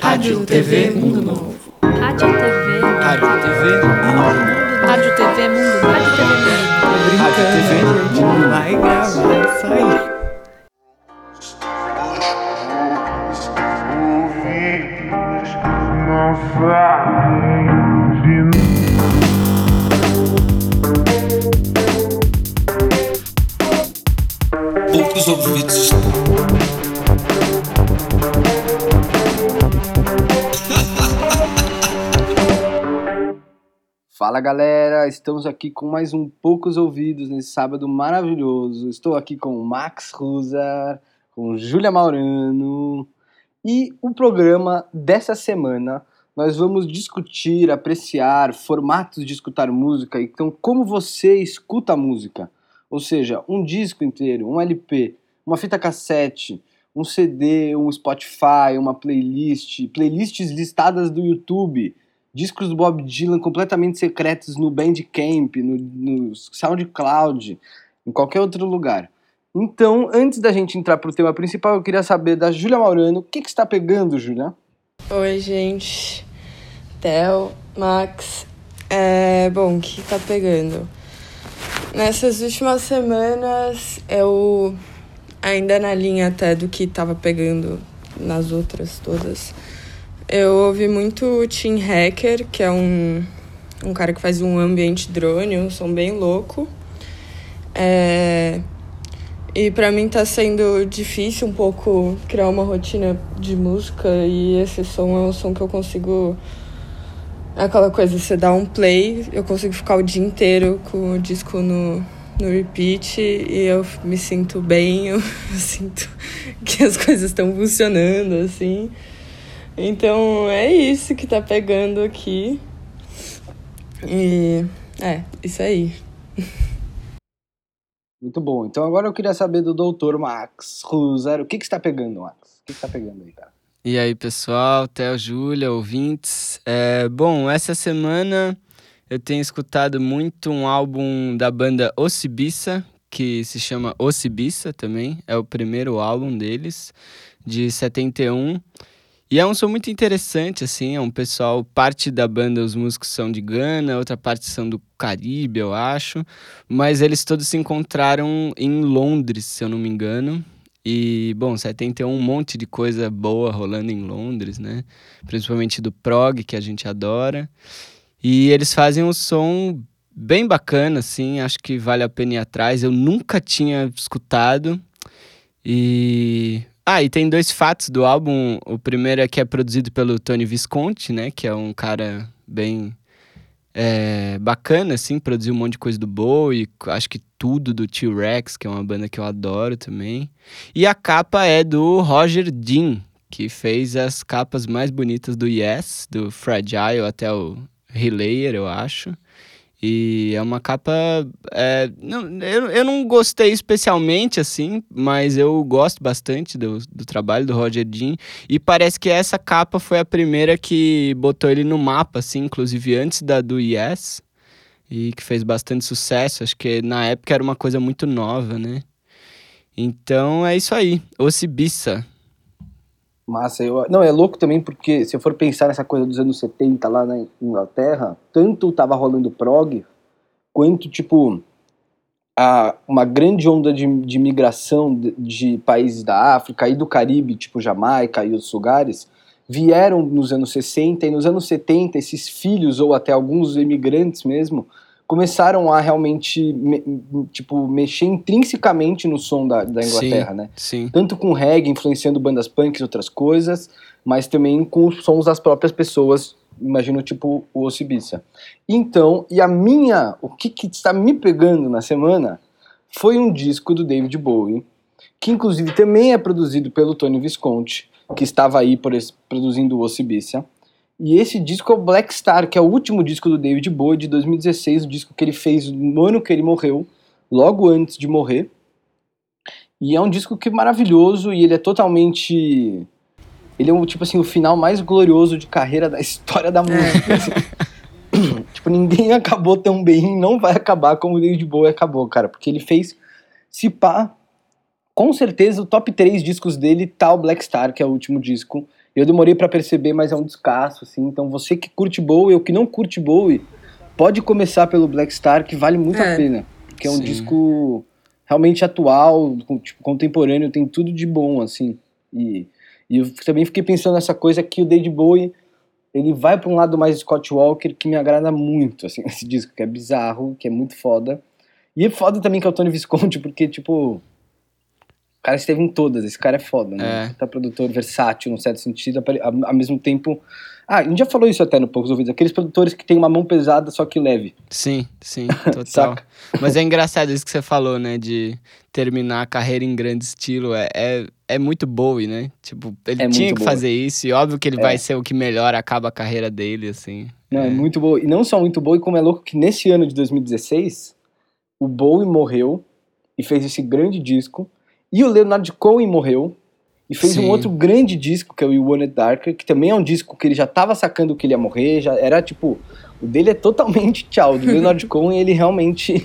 Rádio TV Mundo Novo. Rádio TV. Rádio TV Mundo Novo. Rádio TV Mundo Novo. Rádio TV Mundo Novo. Rádio TV Mundo Novo. Vai gravar isso aí. Poucos ouvidos. Fala galera, estamos aqui com mais um Poucos Ouvidos nesse sábado maravilhoso. Estou aqui com o Max Ruzar, com Júlia Maurano e o programa dessa semana nós vamos discutir, apreciar formatos de escutar música, então como você escuta música, ou seja, um disco inteiro, um LP, uma fita cassete, um CD, um Spotify, uma playlists listadas do YouTube, discos do Bob Dylan completamente secretos no Bandcamp, no SoundCloud, em qualquer outro lugar. Então, antes da gente entrar pro tema principal, eu queria saber da Júlia Maurano, o que está pegando, Júlia? Oi, gente. Theo, Max. Bom, o que tá pegando? Nessas últimas semanas, eu, ainda na linha até do que tava pegando nas outras todas, eu ouvi muito o Tim Hacker, que é um cara que faz um ambiente drone, um som bem louco. E pra mim tá sendo difícil um pouco criar uma rotina de música, e esse som é um som que eu consigo... Aquela coisa, você dá um play, eu consigo ficar o dia inteiro com o disco no repeat e eu me sinto bem, eu sinto que as coisas estão funcionando, assim. Então é isso que tá pegando aqui. E isso aí. Muito bom. Então agora eu queria saber do doutor Max Ruzar, o que está pegando, Max? O que está pegando aí, cara? E aí, pessoal, Theo, Júlia, ouvintes. Bom, essa semana eu tenho escutado muito um álbum da banda Ocibissa, que se chama Ocibissa também. É o primeiro álbum deles, de 71. E é um som muito interessante, assim, é um pessoal, parte da banda, os músicos são de Gana, outra parte são do Caribe, eu acho. Mas eles todos se encontraram em Londres, se eu não me engano. E, bom, 71, um monte de coisa boa rolando em Londres, né? Principalmente do prog, que a gente adora. E eles fazem um som bem bacana, assim, acho que vale a pena ir atrás. Eu nunca tinha escutado. E tem dois fatos do álbum. O primeiro é que é produzido pelo Tony Visconti, né? Que é um cara bem... bacana, assim, produziu um monte de coisa do Bowie, acho que tudo do T-Rex, que é uma banda que eu adoro também. E a capa é do Roger Dean, que fez as capas mais bonitas do Yes, do Fragile até o Relayer, eu acho. E é uma capa... eu não gostei especialmente, assim, mas eu gosto bastante do trabalho do Roger Dean. E parece que essa capa foi a primeira que botou ele no mapa, assim, inclusive antes da do Yes. E que fez bastante sucesso. Acho que na época era uma coisa muito nova, né? Então é isso aí. Ocibissa. Massa, não, é louco também porque se eu for pensar nessa coisa dos anos 70 lá na Inglaterra, tanto tava rolando prog, quanto, tipo, uma grande onda de migração de países da África e do Caribe, tipo Jamaica e outros lugares, vieram nos anos 60, e nos anos 70 esses filhos, ou até alguns imigrantes mesmo, começaram a realmente mexer intrinsecamente no som da Inglaterra, Sim, né? sim. Tanto com reggae, influenciando bandas punk e outras coisas, mas também com os sons das próprias pessoas, imagino, tipo o Ocibissa. Então, o que está me pegando na semana foi um disco do David Bowie, que inclusive também é produzido pelo Tony Visconti, que estava aí produzindo o Ocibissa. E esse disco é o Black Star, que é o último disco do David Bowie, de 2016, o disco que ele fez no ano que ele morreu, logo antes de morrer. E é um disco que é maravilhoso, e ele é totalmente... Ele é tipo assim, o final mais glorioso de carreira da história da música. Assim. Tipo, ninguém acabou tão bem, não vai acabar como o David Bowie acabou, cara. Porque ele fez, se pá, com certeza o top 3 discos dele tá o Black Star, que é o último disco. E eu demorei pra perceber, mas é um descasso, assim. Então você que curte Bowie ou que não curte Bowie, pode começar pelo Black Star, que vale muito a pena. Porque é um Sim. disco realmente atual, tipo, contemporâneo, tem tudo de bom, assim. E eu também fiquei pensando nessa coisa que o David Bowie, ele vai pra um lado mais Scott Walker, que me agrada muito, assim, esse disco, que é bizarro, que é muito foda. E é foda também que é o Tony Visconti, porque, tipo, o cara esteve em todas, esse cara é foda, né? Tá produtor versátil, num certo sentido, ao mesmo tempo... a gente já falou isso até no Poucos Ouvidos, aqueles produtores que tem uma mão pesada, só que leve. Sim, total. Mas é engraçado isso que você falou, né? De terminar a carreira em grande estilo. É muito Bowie, né? Tipo, ele tinha que fazer isso. E óbvio que ele vai ser o que melhor acaba a carreira dele, assim. Não, é muito Bowie. E não só muito Bowie, como é louco que nesse ano de 2016, o Bowie morreu e fez esse grande disco. E o Leonard Cohen morreu e fez um outro grande disco, que é o You Want It Darker, que também é um disco que ele já tava sacando que ele ia morrer, já era tipo... O dele é totalmente tchau. O do Leonard Cohen, ele realmente...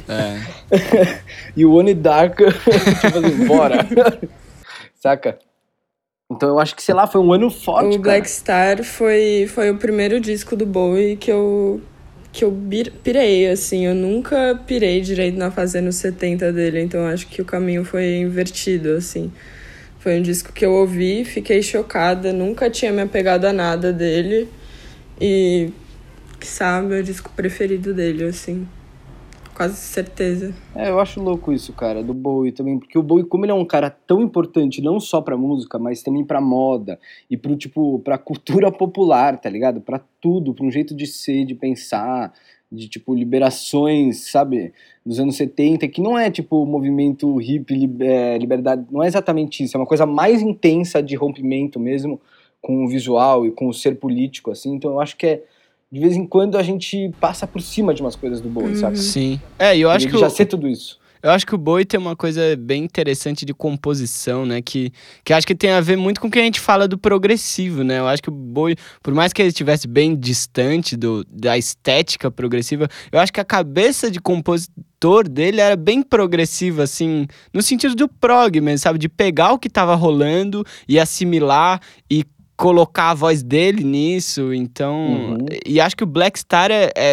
You Want It Darker, tipo assim, bora. Saca? Então eu acho que, sei lá, foi um ano forte, O Black Star foi o primeiro disco do Bowie que eu pirei, assim. Eu nunca pirei direito na fase anos 70 dele, então eu acho que o caminho foi invertido, assim. Foi um disco que eu ouvi, fiquei chocada, nunca tinha me apegado a nada dele. E, sabe, é o disco preferido dele, assim. Quase certeza. Eu acho louco isso, cara, do Bowie também. Porque o Bowie, como ele é um cara tão importante, não só pra música, mas também pra moda e pro, tipo, pra cultura popular, tá ligado? Pra tudo, pra um jeito de ser, de pensar, de, tipo, liberações, sabe? Dos anos 70, que não é, tipo, o movimento hippie, liberdade, não é exatamente isso. É uma coisa mais intensa de rompimento mesmo com o visual e com o ser político, assim. Então eu acho que de vez em quando a gente passa por cima de umas coisas do Bowie, sabe? Sim. E eu acho que já sei tudo isso. Eu acho que o Bowie tem uma coisa bem interessante de composição, né? Que acho que tem a ver muito com o que a gente fala do progressivo, né? Eu acho que o Bowie, por mais que ele estivesse bem distante da estética progressiva, eu acho que a cabeça de compositor dele era bem progressiva, assim, no sentido do prog mesmo, sabe? De pegar o que tava rolando e assimilar e colocar a voz dele nisso, então... E acho que o Black Star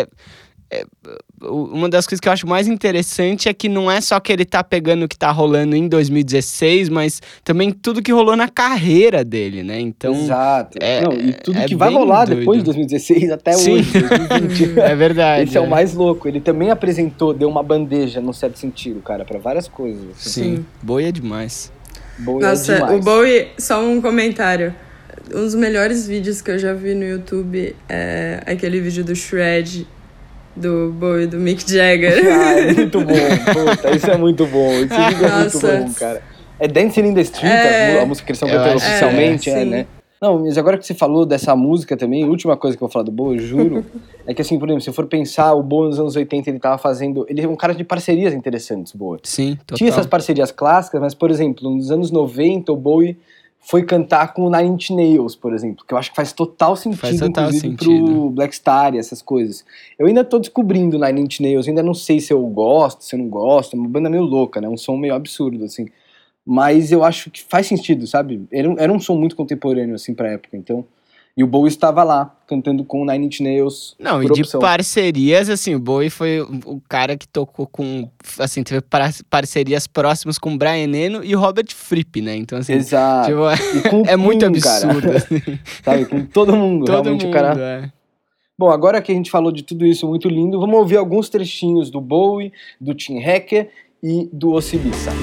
uma das coisas que eu acho mais interessante é que não é só que ele tá pegando o que tá rolando em 2016, mas também tudo que rolou na carreira dele, né? Então... Exato. E tudo que vai rolar doido. Depois de 2016 até hoje, 2020. É verdade. Esse é o mais louco. Ele também apresentou, deu uma bandeja, num certo sentido, cara, pra várias coisas. Assim. Sim. Bowie é demais. Nossa, o Bowie, só um comentário. Um dos melhores vídeos que eu já vi no YouTube é aquele vídeo do Shred, do Bowie, do Mick Jagger. É muito bom. Puta, isso é muito bom. Esse vídeo é muito bom, cara. É Dancing in the Street, a música que eles estão cantando oficialmente, né? Não, mas agora que você falou dessa música também, a última coisa que eu vou falar do Bowie, eu juro, é que assim, por exemplo, se eu for pensar, o Bowie nos anos 80, ele tava fazendo... Ele é um cara de parcerias interessantes, o Bowie. Sim, total. Tinha essas parcerias clássicas, mas, por exemplo, nos anos 90, o Bowie foi cantar com o Nine Inch Nails, por exemplo, que eu acho que faz total sentido, inclusive pro Black Star e essas coisas. Eu ainda tô descobrindo Nine Inch Nails, ainda não sei se eu gosto, se eu não gosto, é uma banda meio louca, né, um som meio absurdo, assim, mas eu acho que faz sentido, sabe, era um som muito contemporâneo, assim, pra época, então... E o Bowie estava lá, cantando com o Nine Inch Nails. Não, e de parcerias, assim, o Bowie foi o cara que tocou com... Assim, teve parcerias próximas com o Brian Eno e o Robert Fripp, né? Então, assim... Exato. Tipo, é muito absurdo, assim. Sabe, com todo mundo. Realmente o cara... Bom, agora que a gente falou de tudo isso muito lindo, vamos ouvir alguns trechinhos do Bowie, do Tim Hacker e do Osibissa.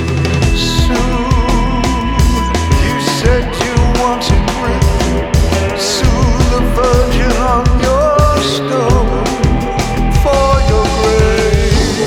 Virgin on your stone for your grave.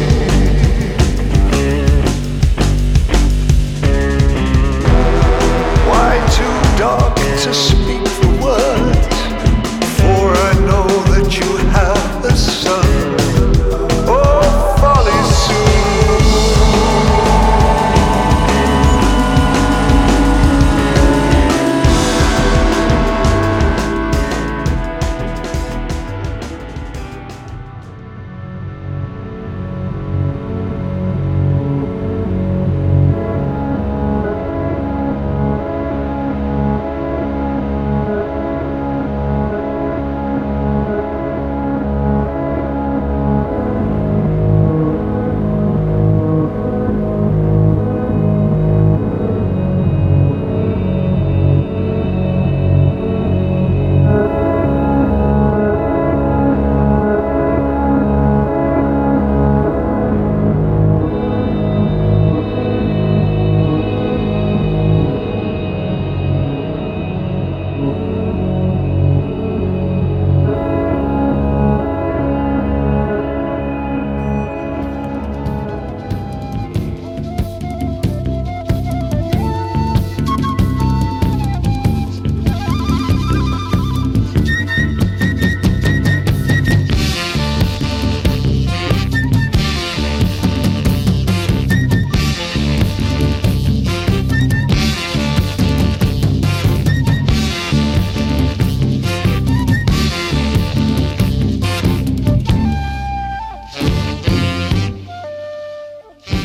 Why too dark to speak the words? For I know that you have the sun. Oh, folly soon.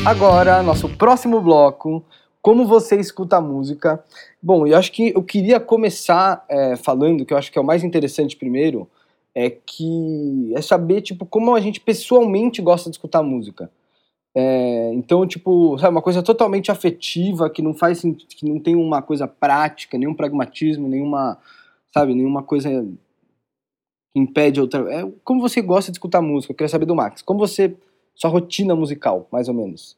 Agora, nosso próximo bloco, como você escuta a música. Bom, eu acho que eu queria começar falando, que eu acho que é o mais interessante primeiro, é saber, tipo, como a gente pessoalmente gosta de escutar música. Então, tipo, sabe, uma coisa totalmente afetiva, que não faz sentido, que não tem uma coisa prática, nenhum pragmatismo, nenhuma coisa que impede outra. Como você gosta de escutar música? Eu queria saber do Max. Como sua rotina musical, mais ou menos?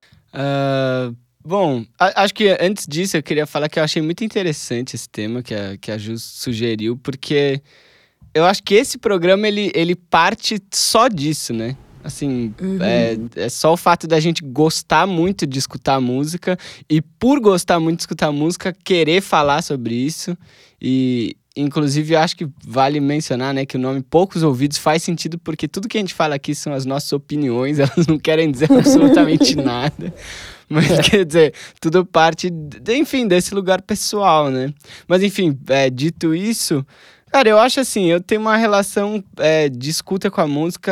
Bom, acho que antes disso eu queria falar que eu achei muito interessante esse tema que a Ju sugeriu, porque eu acho que esse programa ele parte só disso, né? Assim, é só o fato da gente gostar muito de escutar música e por gostar muito de escutar música, querer falar sobre isso. E, inclusive, eu acho que vale mencionar, né, que o nome Poucos Ouvidos faz sentido porque tudo que a gente fala aqui são as nossas opiniões, elas não querem dizer absolutamente nada. Mas, quer dizer, tudo parte, enfim, desse lugar pessoal, né? Mas, enfim, dito isso, cara, eu acho assim, eu tenho uma relação de escuta com a música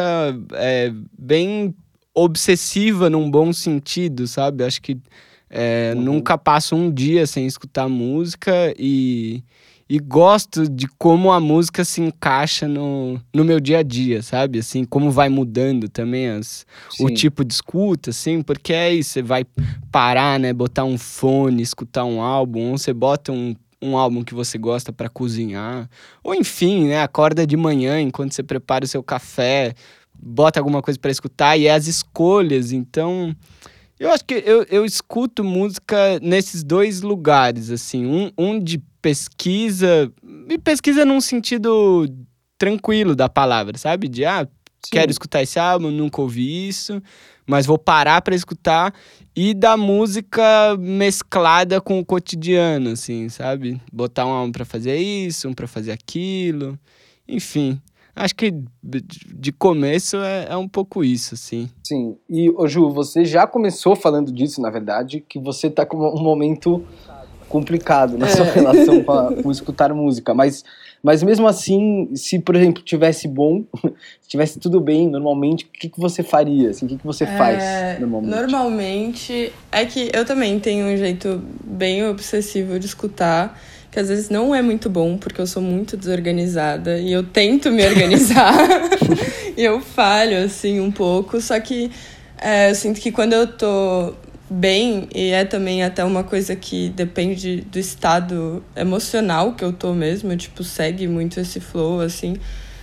bem obsessiva num bom sentido, sabe? Acho que nunca passo um dia sem escutar música e gosto de como a música se encaixa no meu dia a dia, sabe? Assim, como vai mudando também o tipo de escuta, assim, porque é isso, você vai parar, né, botar um fone, escutar um álbum, ou você bota um álbum que você gosta pra cozinhar, ou enfim, né, acorda de manhã enquanto você prepara o seu café, bota alguma coisa pra escutar, e as escolhas, então... Eu acho que eu escuto música nesses dois lugares, assim, um de pesquisa, e pesquisa num sentido tranquilo da palavra, sabe? De, quero escutar esse álbum, nunca ouvi isso, mas vou parar pra escutar, e da música mesclada com o cotidiano, assim, sabe? Botar um álbum pra fazer isso, um pra fazer aquilo, enfim... Acho que de começo é um pouco isso, assim. Sim. E, Ju, você já começou falando disso, na verdade, que você tá com um momento complicado na sua relação com escutar música. Mas mesmo assim, se, por exemplo, tivesse bom, se tivesse tudo bem, normalmente, o que você faria? Assim, o que você faz normalmente? Normalmente, é que eu também tenho um jeito bem obsessivo de escutar, que às vezes não é muito bom, porque eu sou muito desorganizada e eu tento me organizar e eu falho, assim, um pouco. Só que eu sinto que quando eu tô bem, e é também até uma coisa que depende do estado emocional que eu tô mesmo, tipo, segue muito esse flow, assim,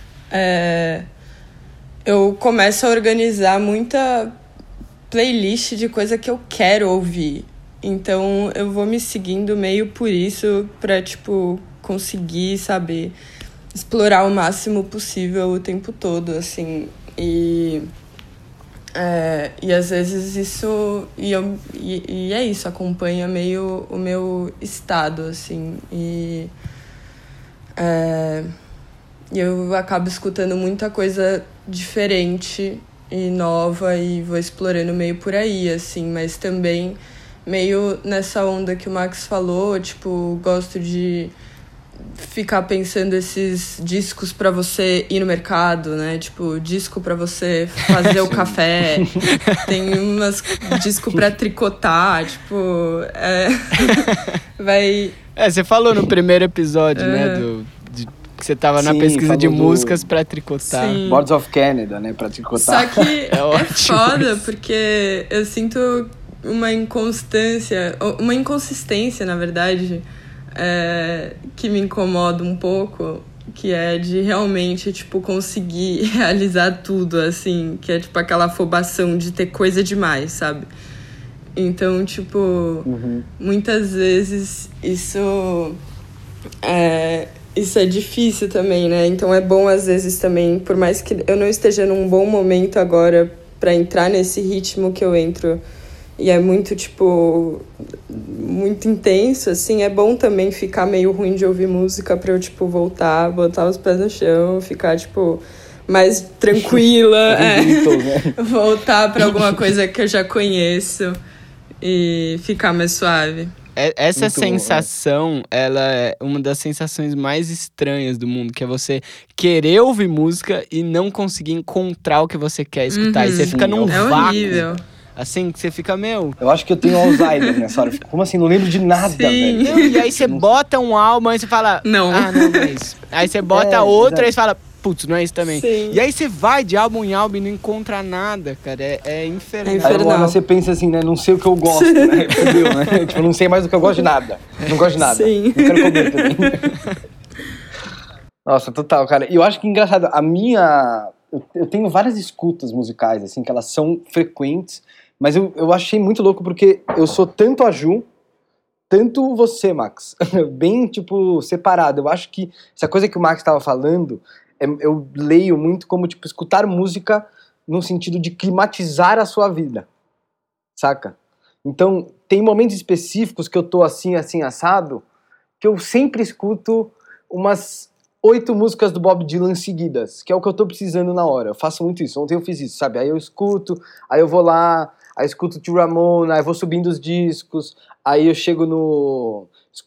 eu começo a organizar muita playlist de coisa que eu quero ouvir. Então, eu vou me seguindo meio por isso pra, tipo, conseguir, sabe, explorar o máximo possível o tempo todo, assim. E às vezes isso... E é isso, acompanha meio o meu estado, assim. E eu acabo escutando muita coisa diferente e nova e vou explorando meio por aí, assim. Mas também... meio nessa onda que o Max falou, tipo, gosto de ficar pensando esses discos pra você ir no mercado, né? Tipo, disco pra você fazer o café. Tem umas disco pra tricotar, tipo... vai... você falou no primeiro episódio, né? Que você tava na pesquisa de músicas pra tricotar. Sim. Boards of Canada, né? Pra tricotar. Só que é foda, porque eu sinto... uma inconsistência, na verdade, que me incomoda um pouco, que é de realmente, tipo, conseguir realizar tudo, assim, que é, tipo, aquela afobação de ter coisa demais, sabe? Então, tipo, muitas vezes isso é difícil também, né? Então é bom, às vezes, também, por mais que eu não esteja num bom momento agora pra entrar nesse ritmo que eu entro, e é muito, tipo, muito intenso, assim, é bom também ficar meio ruim de ouvir música pra eu, tipo, voltar, botar os pés no chão, ficar, tipo, mais tranquila, voltar pra alguma coisa que eu já conheço e ficar mais suave. Essa Muito sensação, bom, ela é uma das sensações mais estranhas do mundo, que é você querer ouvir música e não conseguir encontrar o que você quer escutar. E você fica num vácuo. Horrível. Assim, que você fica, meu... Eu acho que eu tenho Alzheimer nessa hora. Eu fico, como assim? Não lembro de nada, Sim. velho. Não, e aí você bota um álbum, aí você fala... Não. Ah, não é isso. Aí você bota outro, exato. aí você fala... Putz, não é isso também. Sim. E aí você vai de álbum em álbum e não encontra nada, cara. É infernal. É Aí uma hora infernal. você pensa assim, né? Não sei o que eu gosto, né? Entendeu, né? Tipo, não sei mais do que eu gosto de nada. Não gosto de nada. Sim. Não quero comer também. Nossa, total, cara. E eu acho que engraçado, a minha... Eu tenho várias escutas musicais, assim, que elas são frequentes, mas eu achei muito louco porque eu sou tanto a Ju, tanto você, Max. Bem, tipo, separado. Eu acho que essa coisa que o Max estava falando, eu leio muito como, tipo, escutar música no sentido de climatizar a sua vida, saca? Então, tem momentos específicos que eu tô assim, assim, assado, que eu sempre escuto umas 8 músicas do Bob Dylan seguidas, que é o que eu tô precisando na hora. Eu faço muito isso. Ontem eu fiz isso, sabe? Aí eu escuto, aí eu vou lá, aí eu escuto Tio Ramona, aí eu vou subindo os discos, aí eu chego no...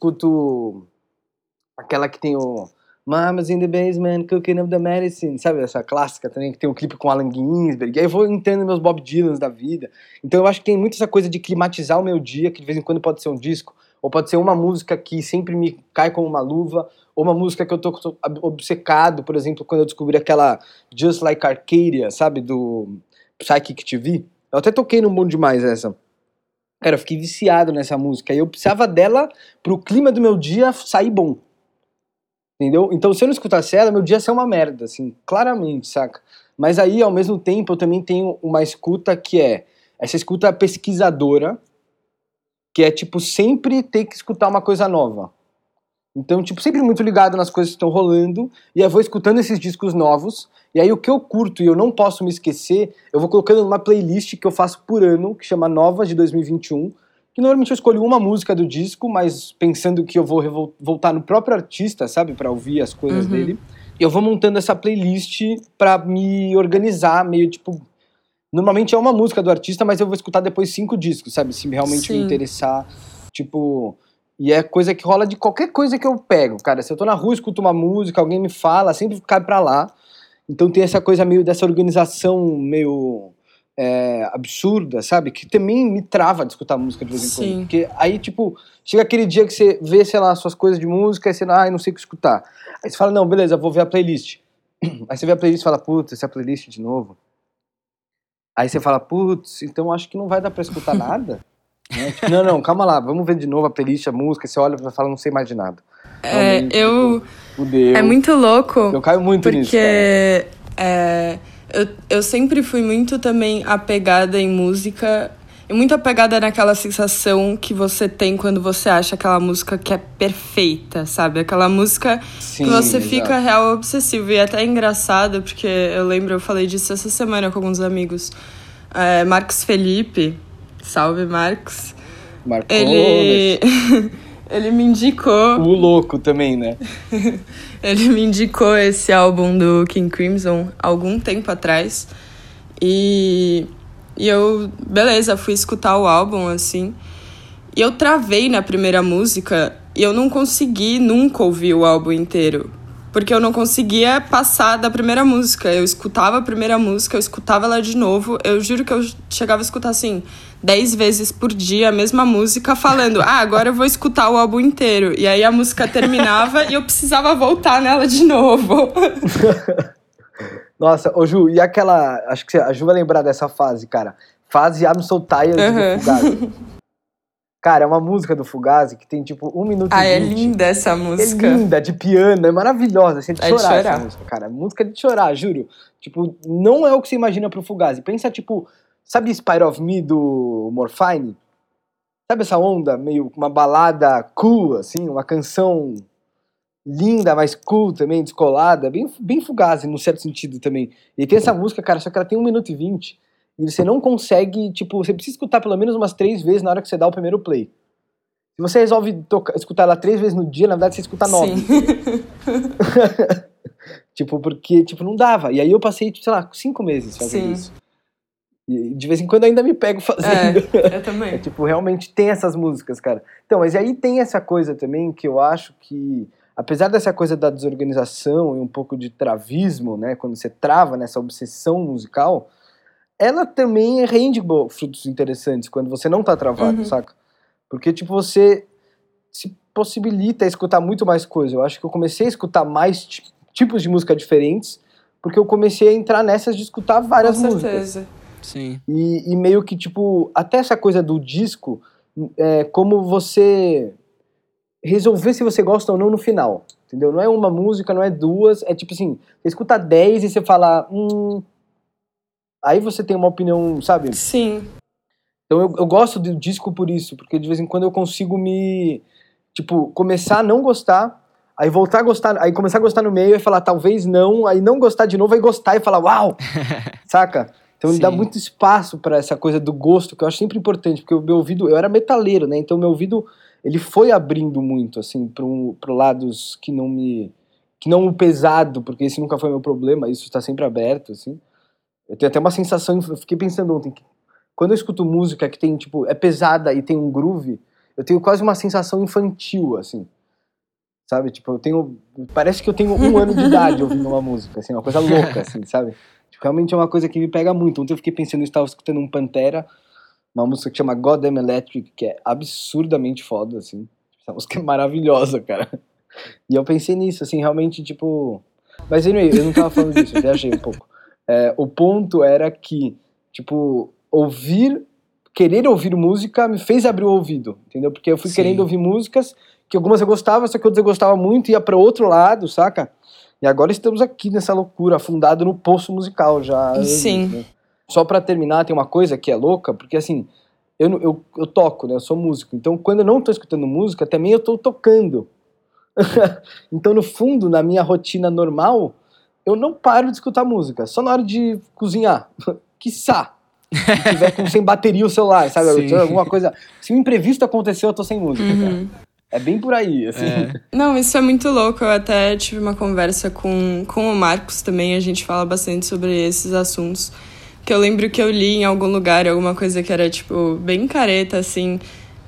escuto aquela que tem o Mama's in the Basement, Cooking Up the Medicine, sabe? Essa clássica também, que tem um clipe com Allen Ginsberg. E aí eu vou entendendo meus Bob Dylans da vida. Então eu acho que tem muito essa coisa de climatizar o meu dia, que de vez em quando pode ser um disco, ou pode ser uma música que sempre me cai como uma luva, ou uma música que eu tô obcecado, por exemplo, quando eu descobri aquela Just Like Arcadia, sabe? Do Psychic TV. Eu até toquei no Bom Demais essa. Cara, eu fiquei viciado nessa música. E eu precisava dela pro clima do meu dia sair bom. Entendeu? Então, se eu não escutasse ela, meu dia ia ser uma merda, assim, claramente, saca? Mas aí, ao mesmo tempo, eu também tenho uma escuta que é essa escuta pesquisadora, que é, tipo, sempre ter que escutar uma coisa nova. Então, tipo, sempre muito ligado nas coisas que estão rolando, e eu vou escutando esses discos novos, e aí o que eu curto e eu não posso me esquecer, eu vou colocando numa playlist que eu faço por ano, que chama Novas de 2021, que normalmente eu escolho uma música do disco, mas pensando que eu vou voltar no próprio artista, sabe, pra ouvir as coisas dele, e eu vou montando essa playlist pra me organizar, meio tipo... Normalmente é uma música do artista, mas eu vou escutar depois 5 discos, sabe, se realmente me Sim. interessar, tipo... E é coisa que rola de qualquer coisa que eu pego, cara. Se eu tô na rua, escuto uma música, alguém me fala, sempre cai pra lá. Então tem essa coisa meio dessa organização meio absurda, sabe? Que também me trava de escutar música de vez em quando. Sim. Porque aí, tipo, chega aquele dia que você vê, sei lá, suas coisas de música, e você, não sei o que escutar. Aí você fala, não, beleza, vou ver a playlist. Aí você vê a playlist e fala, putz, essa playlist de novo. Aí você fala, putz, então acho que não vai dar pra escutar nada. Né? Tipo, não, calma lá, vamos ver de novo a playlist, a música, você olha e fala, não sei mais de nada. Realmente, É muito louco. Eu caio muito nisso, porque eu sempre fui muito também apegada em música, e muito apegada naquela sensação que você tem quando você acha aquela música que é perfeita, sabe? Aquela música Sim, que você exato. fica real obsessivo. E é até engraçado, porque eu falei disso essa semana com alguns amigos. Marcos Felipe, salve Marcos. Marcos. Ele me indicou. O louco também, né? Ele me indicou esse álbum do King Crimson há algum tempo atrás. E eu, beleza, fui escutar o álbum, assim. E eu travei na primeira música e eu não consegui nunca ouvir o álbum inteiro. Porque eu não conseguia passar da primeira música. Eu escutava a primeira música, eu escutava ela de novo. Eu juro que eu chegava a escutar, assim, 10 vezes por dia a mesma música, falando, agora eu vou escutar o álbum inteiro. E aí a música terminava e eu precisava voltar nela de novo. Nossa, ô Ju, e aquela... Acho que a Ju vai lembrar dessa fase, cara. Fase I'm So Tired do Fugazi. Cara, é uma música do Fugazi que tem, tipo, 1 minuto e 20. É linda essa música. É linda, de piano, é maravilhosa. Assim, de É de chorar chorar. essa música, cara. Música de chorar, juro. Tipo, não é o que você imagina pro Fugazi. Pensa, tipo, sabe Spire of Me do Morphine? Sabe essa onda, meio uma balada cool, assim, uma canção linda, mas cool também, descolada, bem Fugazi, num certo sentido também. E tem essa música, cara, só que ela tem 1 minuto e 20, e você não consegue, tipo, você precisa escutar pelo menos umas 3 vezes na hora que você dá o primeiro play. Se você resolve escutar ela 3 vezes no dia, na verdade você escuta 9. Sim. Tipo, porque, tipo, não dava. E aí eu passei, tipo, sei lá, 5 meses fazendo Sim. isso. E de vez em quando eu ainda me pego fazendo. Eu também. Tipo, realmente tem essas músicas, cara. Então, mas aí tem essa coisa também que eu acho que, apesar dessa coisa da desorganização e um pouco de travismo, né, quando você trava nessa obsessão musical, ela também rende frutos interessantes quando você não tá travado, saca? Porque, tipo, você se possibilita escutar muito mais coisa. Eu acho que eu comecei a escutar mais tipos de música diferentes, porque eu comecei a entrar nessas de escutar várias Com músicas. certeza. Sim. E meio que, tipo, até essa coisa do disco, como você resolver se você gosta ou não no final, entendeu? Não é uma música, não é duas, é tipo assim, você escuta 10 e você fala, aí você tem uma opinião, sabe? Sim. Então eu gosto do disco por isso, porque de vez em quando eu consigo começar a não gostar, aí voltar a gostar, aí começar a gostar no meio e falar talvez não, aí não gostar de novo, aí gostar e falar uau, saca? Então ele dá Sim. muito espaço pra essa coisa do gosto, que eu acho sempre importante, porque o meu ouvido, eu era metaleiro, né, então meu ouvido, ele foi abrindo muito, assim, pro lados que não o pesado, porque esse nunca foi meu problema, isso tá sempre aberto, assim. Eu tenho até uma sensação, eu fiquei pensando ontem, que quando eu escuto música que tem, tipo, é pesada e tem um groove, eu tenho quase uma sensação infantil, assim, sabe? Tipo, parece que eu tenho 1 ano de idade ouvindo uma música, assim, uma coisa louca, assim, sabe? Tipo, realmente é uma coisa que me pega muito. Ontem eu fiquei pensando, eu estava escutando um Pantera, uma música que chama Goddamn Electric, que é absurdamente foda, assim. Essa música é maravilhosa, cara. E eu pensei nisso, assim, realmente, tipo... Mas anyway, eu não tava falando disso, eu viajei um pouco. O ponto era que, tipo, querer ouvir música me fez abrir o ouvido, entendeu? Porque eu fui Sim. querendo ouvir músicas que algumas eu gostava, só que outras eu gostava muito, ia pra outro lado, saca? E agora estamos aqui nessa loucura, afundado no poço musical já. Sim. Né? Só pra terminar, tem uma coisa que é louca, porque assim, eu toco, né? Eu sou músico, então quando eu não tô escutando música, também eu tô tocando. Então, no fundo, na minha rotina normal, eu não paro de escutar música, só na hora de cozinhar. Quiçá. Se tiver sem bateria o celular, sabe? Sim. Alguma coisa. Se um imprevisto aconteceu, eu tô sem música. Cara. É bem por aí, assim. Não, isso é muito louco. Eu até tive uma conversa com o Marcos também. A gente fala bastante sobre esses assuntos. Que eu lembro que eu li em algum lugar alguma coisa que era, tipo, bem careta, assim.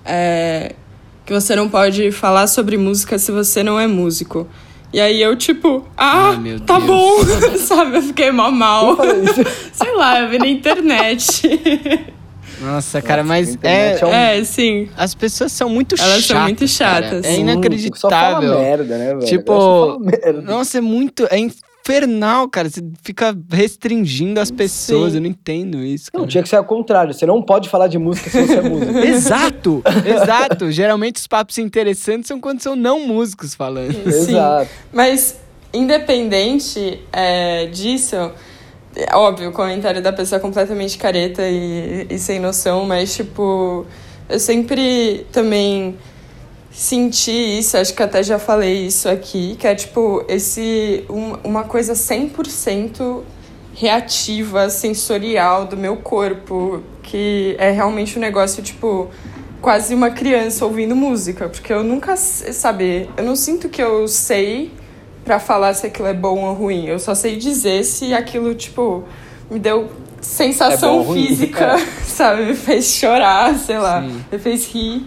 Que você não pode falar sobre música se você não é músico. E aí eu, tipo, meu tá Deus. bom, sabe? Eu fiquei mal. Quem falou isso? Sei lá, eu vi na internet. Nossa, cara, mas internet é Sim. as pessoas são muito chatas. Elas são muito chatas. Cara. É Só inacreditável. fala merda, né, velho? Tipo, Só fala merda. nossa, é infernal, cara. Você fica restringindo as pessoas. Sim. Eu não entendo isso, cara. Não, tinha que ser ao contrário. Você não pode falar de música se você é músico. Exato. Geralmente os papos interessantes são quando são não músicos falando. Sim. Exato. Mas, independente disso, é óbvio, o comentário da pessoa é completamente careta e sem noção, mas, tipo, eu sempre também senti isso, acho que até já falei isso aqui, que é, tipo, uma coisa 100% reativa, sensorial do meu corpo, que é realmente um negócio, tipo, quase uma criança ouvindo música, porque eu nunca, sabe, eu não sinto que eu sei pra falar se aquilo é bom ou ruim, eu só sei dizer se aquilo, tipo, me deu sensação ruim, física, sabe, me fez chorar, sei lá, Sim. me fez rir,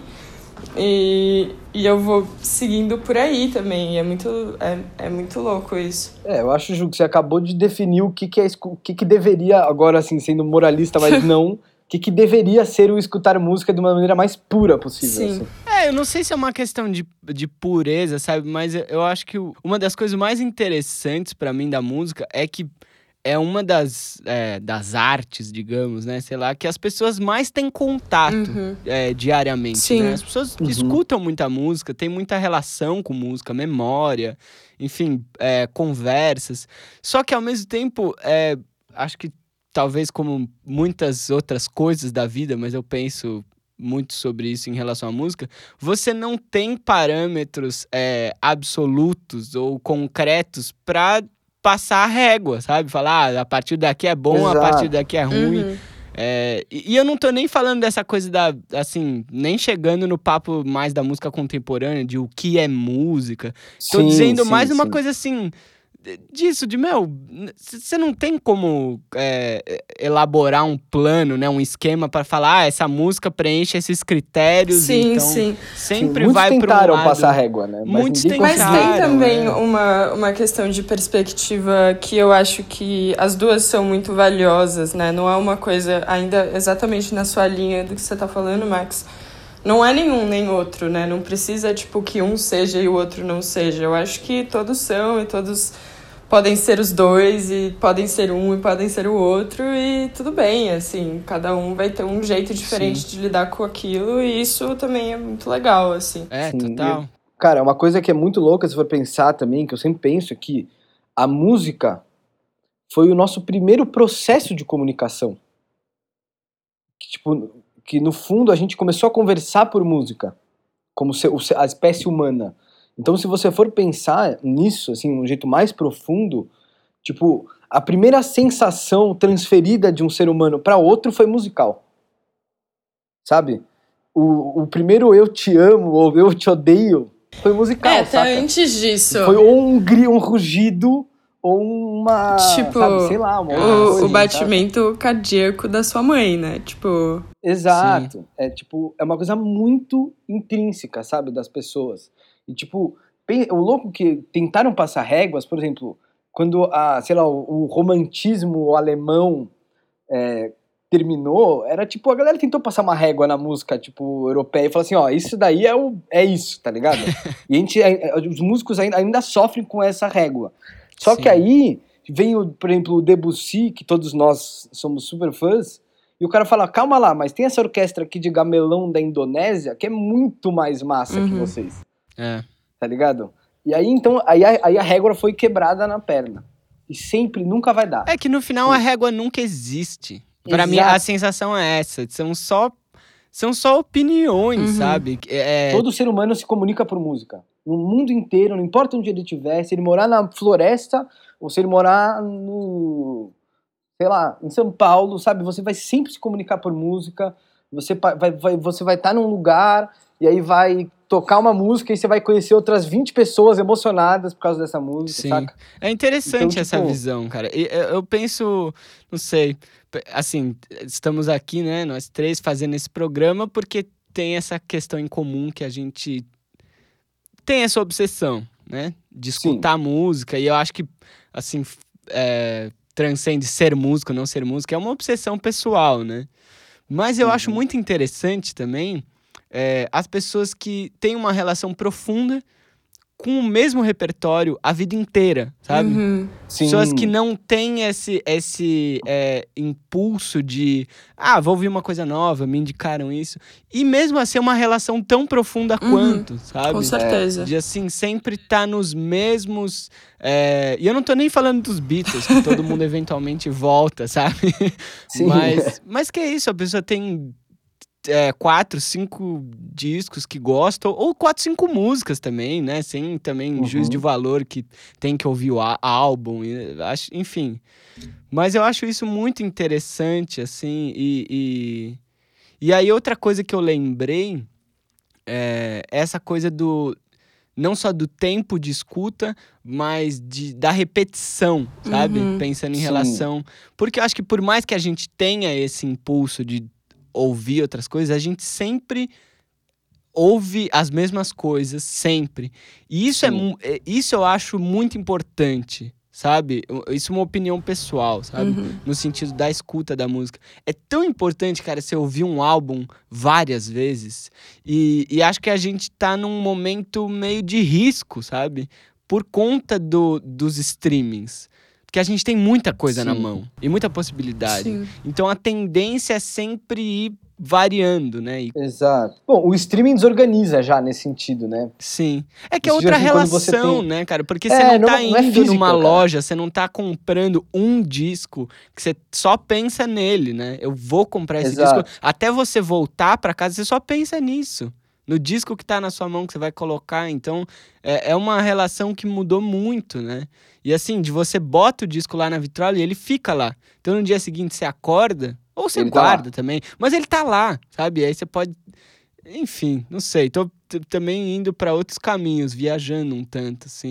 e eu vou seguindo por aí também, é muito louco isso. Eu acho, Ju, que você acabou de definir o que deveria, agora assim, sendo moralista, mas não, o que deveria ser o escutar música de uma maneira mais pura possível. Sim. Assim. Eu não sei se é uma questão de pureza, sabe? Mas eu acho que uma das coisas mais interessantes pra mim da música é que é uma das artes, digamos, né? Sei lá, que as pessoas mais têm contato diariamente, Sim. né? As pessoas escutam muita música, têm muita relação com música, memória, enfim, conversas. Só que, ao mesmo tempo, acho que talvez como muitas outras coisas da vida, mas eu penso muito sobre isso em relação à música, você não tem parâmetros absolutos ou concretos pra passar a régua, sabe? Falar, a partir daqui é bom, Exato. a partir daqui é ruim. E eu não tô nem falando dessa coisa assim, nem chegando no papo mais da música contemporânea, de o que é música. Tô dizendo mais uma coisa assim, disso, você não tem como elaborar um plano, né, um esquema pra falar, essa música preenche esses critérios, Sim, então sim. sempre Muitos vai pra um tentaram lado. passar régua, né? Muitos ninguém Mas tentaram. conseguiu. tem também é. uma questão de perspectiva que eu acho que as duas são muito valiosas, né? Não é uma coisa ainda exatamente na sua linha do que você tá falando, Max. Não é nenhum nem outro, né? Não precisa, tipo, que um seja e o outro não seja. Eu acho que todos são e todos podem ser os dois e podem ser um e podem ser o outro e tudo bem, assim. Cada um vai ter um jeito diferente de lidar com aquilo e isso também é muito legal, assim. É, Sim, total. Cara, uma coisa que é muito louca se for pensar também, que eu sempre penso, é que a música foi o nosso primeiro processo de comunicação. Que no fundo a gente começou a conversar por música, como a espécie humana. Então, se você for pensar nisso, assim, de um jeito mais profundo, tipo, a primeira sensação transferida de um ser humano para outro foi musical. Sabe? O primeiro eu te amo ou eu te odeio foi musical, Até saca? antes disso. Foi ou um rugido ou uma, Tipo, sabe, sei lá, uma outra coisa, o sabe? batimento cardíaco da sua mãe, né? Tipo... Exato. É uma coisa muito intrínseca, sabe, das pessoas. E tipo, o louco que tentaram passar réguas, por exemplo, quando sei lá, o romantismo alemão terminou, era tipo, a galera tentou passar uma régua na música, tipo, europeia e falou assim, ó, isso daí é isso, tá ligado? E os músicos ainda sofrem com essa régua. Só Sim. que aí vem, por exemplo, o Debussy, que todos nós somos super fãs, e o cara fala, calma lá, mas tem essa orquestra aqui de gamelão da Indonésia que é muito mais massa que vocês. Tá ligado? E aí, então, aí a régua foi quebrada na perna. E sempre, nunca vai dar. É que no final a régua nunca existe. Pra mim, a sensação é essa. São só opiniões, sabe? Todo ser humano se comunica por música. No mundo inteiro, não importa onde ele estiver, se ele morar na floresta ou se ele morar sei lá, em São Paulo, sabe? Você vai sempre se comunicar por música. Você vai estar num lugar e aí vai tocar uma música e você vai conhecer outras 20 pessoas emocionadas por causa dessa música, Sim. saca? É interessante Então, essa tipo, visão, cara. E eu penso, não sei, assim, estamos aqui, né, nós três fazendo esse programa porque tem essa questão em comum que a gente tem essa obsessão, né, de escutar música. E eu acho que, assim, transcende ser músico, não ser músico, é uma obsessão pessoal, né? Mas eu acho muito interessante também as pessoas que têm uma relação profunda com o mesmo repertório a vida inteira, sabe? Pessoas que não têm esse impulso de vou ouvir uma coisa nova, me indicaram isso. E mesmo assim é uma relação tão profunda quanto, sabe? Com certeza. De assim, sempre tá nos mesmos... E eu não tô nem falando dos Beatles, que todo mundo eventualmente volta, sabe? Sim. Mas que é isso, a pessoa tem 4, 5 discos que gostam, ou 4, 5 músicas também, né? Sem também juízo de valor que tem que ouvir o álbum, enfim. Mas eu acho isso muito interessante, assim, e aí outra coisa que eu lembrei é essa coisa não só do tempo de escuta, mas da repetição, sabe? Pensando em relação... Porque eu acho que por mais que a gente tenha esse impulso de ouvir outras coisas, a gente sempre ouve as mesmas coisas, sempre. E isso eu acho muito importante, sabe? Isso é uma opinião pessoal, sabe? No sentido da escuta da música. É tão importante, cara, você ouvir um álbum várias vezes. E acho que a gente tá num momento meio de risco, sabe? Por conta dos streamings. Porque a gente tem muita coisa na mão e muita possibilidade. Sim. Então a tendência é sempre ir variando, né? Exato. Bom, o streaming desorganiza já nesse sentido, né? Sim. É que é Isso outra já quando você relação, tem- né, cara? Porque você não tá não é indo físico, numa cara. loja, você não tá comprando um disco que você só pensa nele, né? Eu vou comprar esse Exato. disco. Até você voltar pra casa, você só pensa nisso. No disco que tá na sua mão, que você vai colocar. Então, é uma relação que mudou muito, né? E assim, de você bota o disco lá na vitrola e ele fica lá. Então, no dia seguinte, você acorda, ou você Ele tá guarda lá. também, mas ele tá lá, sabe? Aí você pode... Enfim, não sei. Tô também indo pra outros caminhos, viajando um tanto, assim.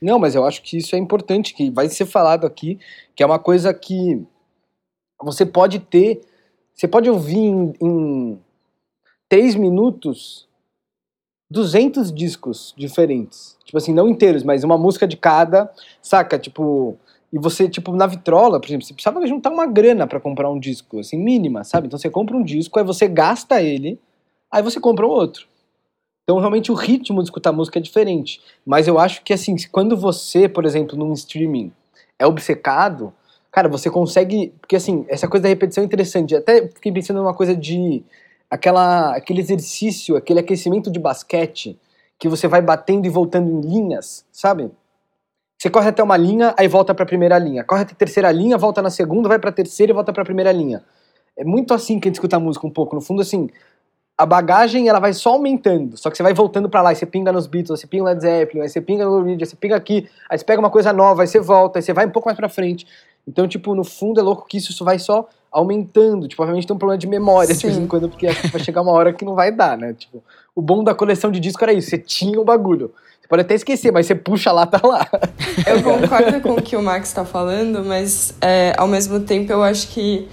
Não, mas eu acho que isso é importante, que vai ser falado aqui, que é uma coisa que você pode ter, você pode ouvir em 3 minutos 200 discos diferentes. Tipo assim, não inteiros, mas uma música de cada, saca? Tipo, e você, tipo, na vitrola, por exemplo, você precisava juntar uma grana pra comprar um disco, assim, mínima, sabe? Então você compra um disco, aí você gasta ele, aí você compra um outro. Então, realmente, o ritmo de escutar música é diferente. Mas eu acho que, assim, quando você, por exemplo, num streaming, é obcecado, cara, você consegue... Porque, assim, essa coisa da repetição é interessante. Até fiquei pensando numa coisa de... aquele exercício, aquele aquecimento de basquete, que você vai batendo e voltando em linhas, sabe? Você corre até uma linha, aí volta pra primeira linha. Corre até a terceira linha, volta na segunda, vai pra terceira e volta pra primeira linha. É muito assim que a gente escuta a música um pouco. No fundo, assim... A bagagem, ela vai só aumentando, só que você vai voltando pra lá, aí você pinga nos Beatles, aí você pinga no Led Zeppelin, aí você pinga no Lou Reed, aí você pinga aqui, aí você pega uma coisa nova, aí você volta, aí você vai um pouco mais pra frente. Então, tipo, no fundo é louco que isso vai só aumentando, tipo, obviamente tem um problema de memória de vez em quando, porque acho que vai chegar uma hora que não vai dar, né, tipo, o bom da coleção de disco era isso, você tinha o bagulho, você pode até esquecer, mas você puxa lá, tá lá. Eu concordo com o que o Max tá falando, mas ao mesmo tempo eu acho que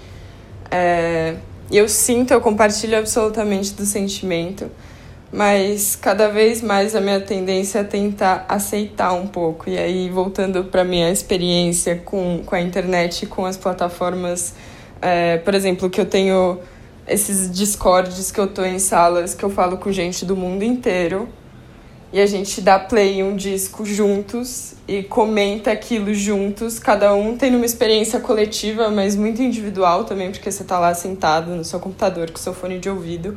eu compartilho absolutamente do sentimento, mas cada vez mais a minha tendência é tentar aceitar um pouco. E aí, voltando para minha experiência com a internet e com as plataformas, por exemplo, que eu tenho esses Discords que eu tô em salas que eu falo com gente do mundo inteiro, e a gente dá play em um disco juntos e comenta aquilo juntos. Cada um tendo uma experiência coletiva, mas muito individual também, porque você tá lá sentado no seu computador com seu fone de ouvido.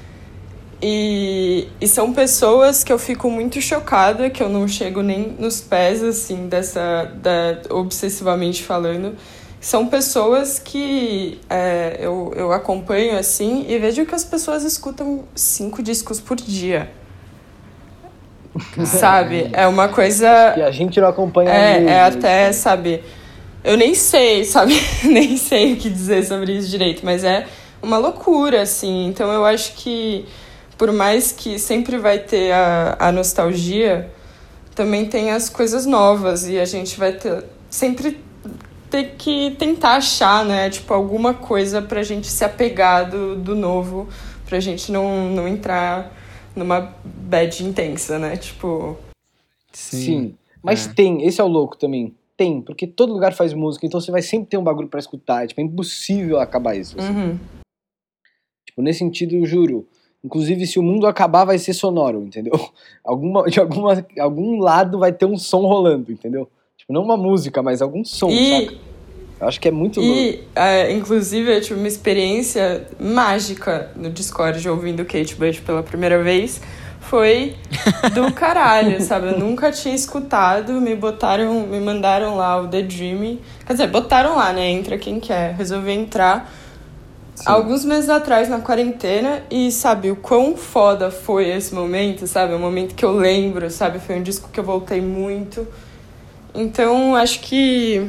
E são pessoas que eu fico muito chocada, que eu não chego nem nos pés, assim, obsessivamente falando. São pessoas que eu acompanho, assim, e vejo que as pessoas escutam 5 discos por dia. Sabe? É uma coisa... E a gente não acompanha até, sabe... Eu nem sei, sabe? Nem sei o que dizer sobre isso direito, mas é uma loucura, assim. Então eu acho que, por mais que sempre vai ter a nostalgia, também tem as coisas novas, e a gente vai sempre ter que tentar achar, né? Tipo, alguma coisa pra gente se apegar do novo, pra gente não entrar numa bad intensa, né? Tipo... Sim. Mas esse é o louco também. Tem, porque todo lugar faz música, então você vai sempre ter um bagulho pra escutar. Tipo, é impossível acabar isso. Assim. Uhum. Tipo, nesse sentido, eu juro. Inclusive, se o mundo acabar, vai ser sonoro, entendeu? De algum lado vai ter um som rolando, entendeu? Tipo, não uma música, mas algum som, saca? Eu acho que é muito louco. Inclusive, eu tive uma experiência mágica no Discord ouvindo Kate Bush pela primeira vez. Foi do caralho, sabe? Eu nunca tinha escutado, me mandaram lá o The Dream. Quer dizer, botaram lá, né? Entra quem quer. Resolvi entrar alguns meses atrás, na quarentena, e sabe, o quão foda foi esse momento, sabe? Um momento que eu lembro, sabe? Foi um disco que eu voltei muito. Então, acho que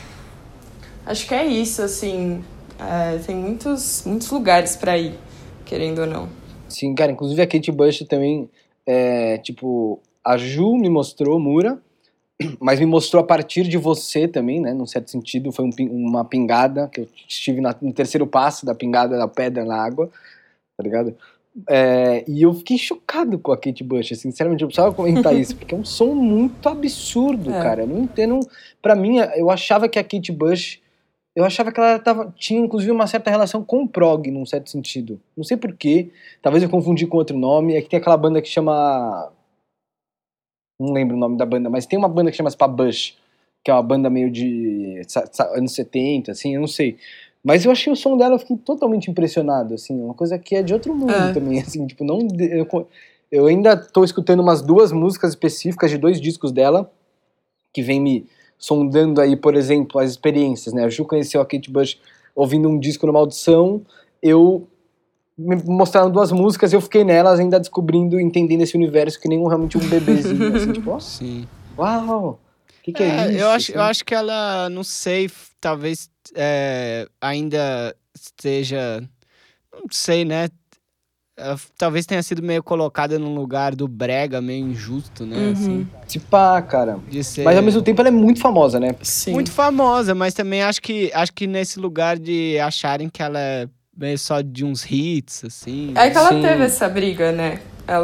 é isso, assim. Tem muitos lugares pra ir, querendo ou não. Sim, cara, inclusive a Kate Bush também, tipo, a Ju me mostrou Mura, mas me mostrou a partir de você também, né, num certo sentido, foi uma pingada, que eu estive no terceiro passo da pingada da pedra na água, tá ligado? E eu fiquei chocado com a Kate Bush, assim, sinceramente, eu precisava comentar isso, porque é um som muito absurdo, cara, eu não entendo, pra mim, eu achava que a Kate Bush... Eu achava que ela tinha, inclusive, uma certa relação com o prog, num certo sentido. Não sei porquê. Talvez eu confundi com outro nome. É que tem aquela banda que chama... Não lembro o nome da banda, mas tem uma banda que chama Spa Bush, que é uma banda meio de anos 70, assim, eu não sei. Mas eu achei o som dela, eu fiquei totalmente impressionado, assim. Uma coisa que é de outro mundo também, assim. Tipo, não... Eu ainda tô escutando umas 2 músicas específicas de 2 discos dela, que vem me... sondando aí, por exemplo, as experiências, né? A Ju conheceu a Kate Bush ouvindo um disco numa audição, me mostraram 2 músicas e eu fiquei nelas ainda descobrindo, entendendo esse universo que nem realmente um bebezinho, assim, tipo, Sim. Uau, o que é isso? Eu acho que ela, não sei, talvez ainda esteja, não sei, né? ela talvez tenha sido meio colocada num lugar do brega, meio injusto, né? Assim, Se pá, cara. de ser Mas ao mesmo tempo ela é muito famosa, né? Sim. muito famosa, mas também acho que nesse lugar de acharem que ela é meio só de uns hits, assim. É que ela Sim. teve essa briga, né?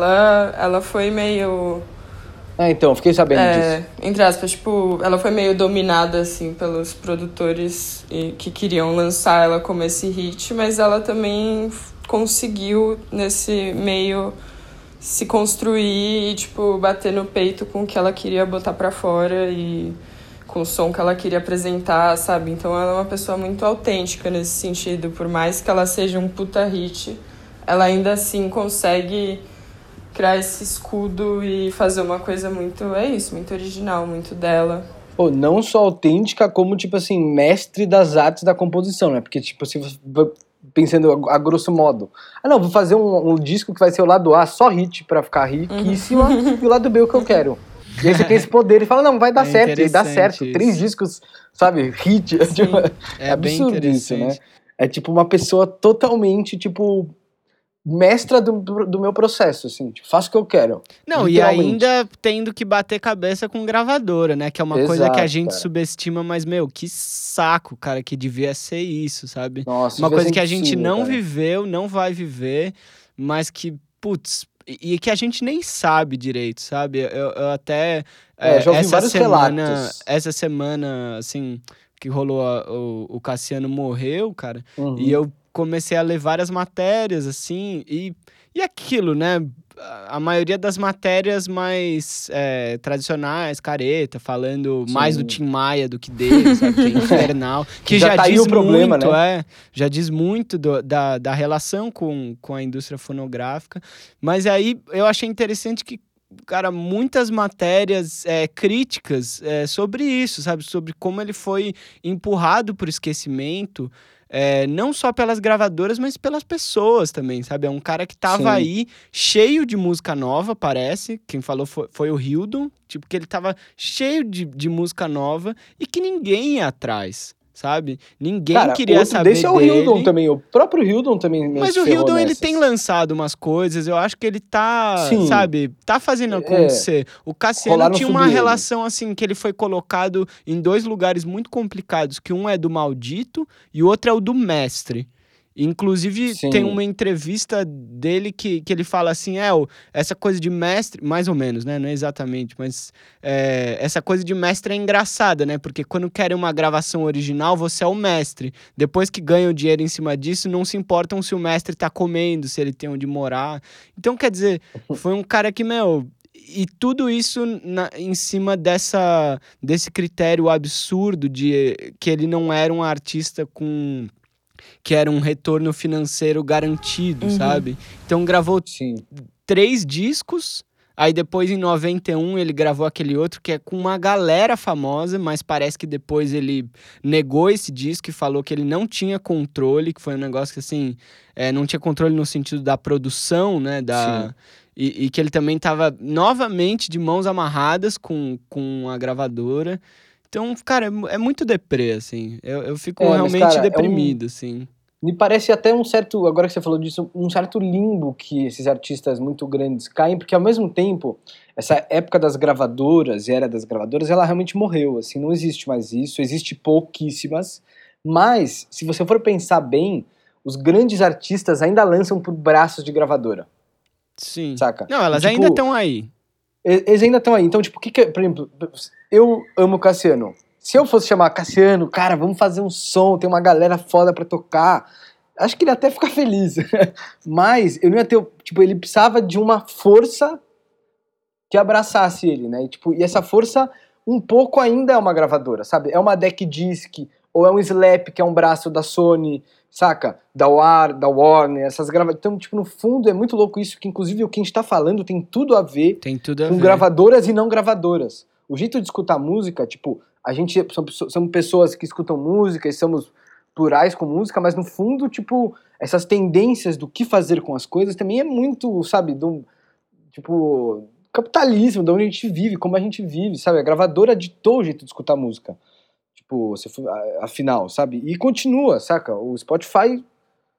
Ela foi meio... Então, fiquei sabendo disso. Entre aspas, tipo, ela foi meio dominada, assim, pelos produtores que queriam lançar ela como esse hit, mas ela também conseguiu, nesse meio, se construir e, tipo, bater no peito com o que ela queria botar pra fora e com o som que ela queria apresentar, sabe? Então ela é uma pessoa muito autêntica nesse sentido. Por mais que ela seja um puta hit, ela ainda assim consegue criar esse escudo e fazer uma coisa muito, muito original, muito dela. Pô, não só autêntica, como, tipo assim, mestre das artes da composição, né? Porque, tipo, se você pensando a grosso modo, vou fazer um disco que vai ser o lado A, só hit pra ficar riquíssima, e o lado B é o que eu quero. E aí você tem esse poder e fala, não, vai dar certo, e dá certo. isso. 3 discos, sabe, hit. Tipo, É bem absurdo isso, né? interessante. É tipo uma pessoa totalmente, tipo, mestra do meu processo, assim, tipo, faço o que eu quero. Não, e literalmente. ainda tendo que bater cabeça com gravadora, né? Que é uma coisa que a Exato, gente cara. subestima, mas, meu, que saco, cara, que devia ser isso, sabe? Nossa, Uma devia coisa ser que a gente impossível, não cara. viveu, não vai viver, mas que, putz, e que a gente nem sabe direito, sabe? Eu até... Já ouvi vários relatos. Essa semana, assim, que rolou o Cassiano morreu, cara, Uhum. e eu comecei a ler várias matérias, assim, e aquilo, né? A maioria das matérias mais tradicionais, careta, falando mais do Tim Maia do que dele, sabe? Que é infernal. Que já tá aí diz o problema, muito, né? já diz muito da relação com a indústria fonográfica. Mas aí eu achei interessante que, cara, muitas matérias críticas sobre isso, sabe? Sobre como ele foi empurrado por esquecimento, não só pelas gravadoras, mas pelas pessoas também, sabe? É um cara que tava Sim. aí cheio de música nova, parece. Quem falou foi o Hildon, tipo, que ele tava cheio de música nova e que ninguém ia atrás, sabe? Ninguém Cara, queria outro saber desse é o dele. Hildon também. O próprio Hildon também meio Mas se o ferrou Hildon, ele nessas. tem lançado umas coisas, eu acho que ele tá, Sim. sabe, tá fazendo acontecer. O Cassiano Rolaram tinha uma sobre ele. relação, assim, que ele foi colocado em 2 lugares muito complicados, que um é do maldito e o outro é o do mestre. Inclusive, Sim. tem uma entrevista dele que ele fala assim, essa coisa de mestre, mais ou menos, né, não é exatamente, mas essa coisa de mestre é engraçada, né, porque quando querem uma gravação original, você é o mestre. Depois que ganha o dinheiro em cima disso, não se importam se o mestre tá comendo, se ele tem onde morar. Então, quer dizer, foi um cara que, e tudo isso em cima desse critério absurdo de que ele não era um artista que era um retorno financeiro garantido, sabe? Então gravou Sim. 3 discos, aí depois em 91 ele gravou aquele outro que é com uma galera famosa, mas parece que depois ele negou esse disco e falou que ele não tinha controle, que foi um negócio que assim, não tinha controle no sentido da produção, né? Sim. E que ele também estava novamente de mãos amarradas com a gravadora. Então, cara, é muito deprê, assim. Eu fico Mas, realmente cara, deprimido, assim. Me parece até um certo, agora que você falou disso, um certo limbo que esses artistas muito grandes caem, porque ao mesmo tempo, essa época das gravadoras e era das gravadoras, ela realmente morreu, assim, não existe mais isso, existe pouquíssimas, mas, se você for pensar bem, os grandes artistas ainda lançam por braços de gravadora, Sim. saca? Não, elas E, tipo, ainda estão aí. Eles ainda estão aí, então, tipo, por exemplo, eu amo Cassiano. Se eu fosse chamar Cassiano, cara, vamos fazer um som, tem uma galera foda pra tocar, acho que ele ia até ficar feliz. Mas eu não ia ter, tipo, ele precisava de uma força que abraçasse ele, né? E essa força um pouco ainda é uma gravadora, sabe? É uma Deck Disc, ou é um Slap, que é um braço da Sony, saca? Da Warner, essas gravadoras. Então, tipo, no fundo é muito louco isso, que inclusive o que a gente tá falando tem tudo a ver Tem tudo a com ver. gravadoras e não gravadoras. O jeito de escutar música, tipo, a gente somos pessoas que escutam música e somos plurais com música, mas no fundo, tipo, essas tendências do que fazer com as coisas também é muito, sabe, do, tipo, capitalismo, de onde a gente vive, como a gente vive, sabe? A gravadora ditou o jeito de escutar música. Tipo, afinal, sabe? E continua, saca? O Spotify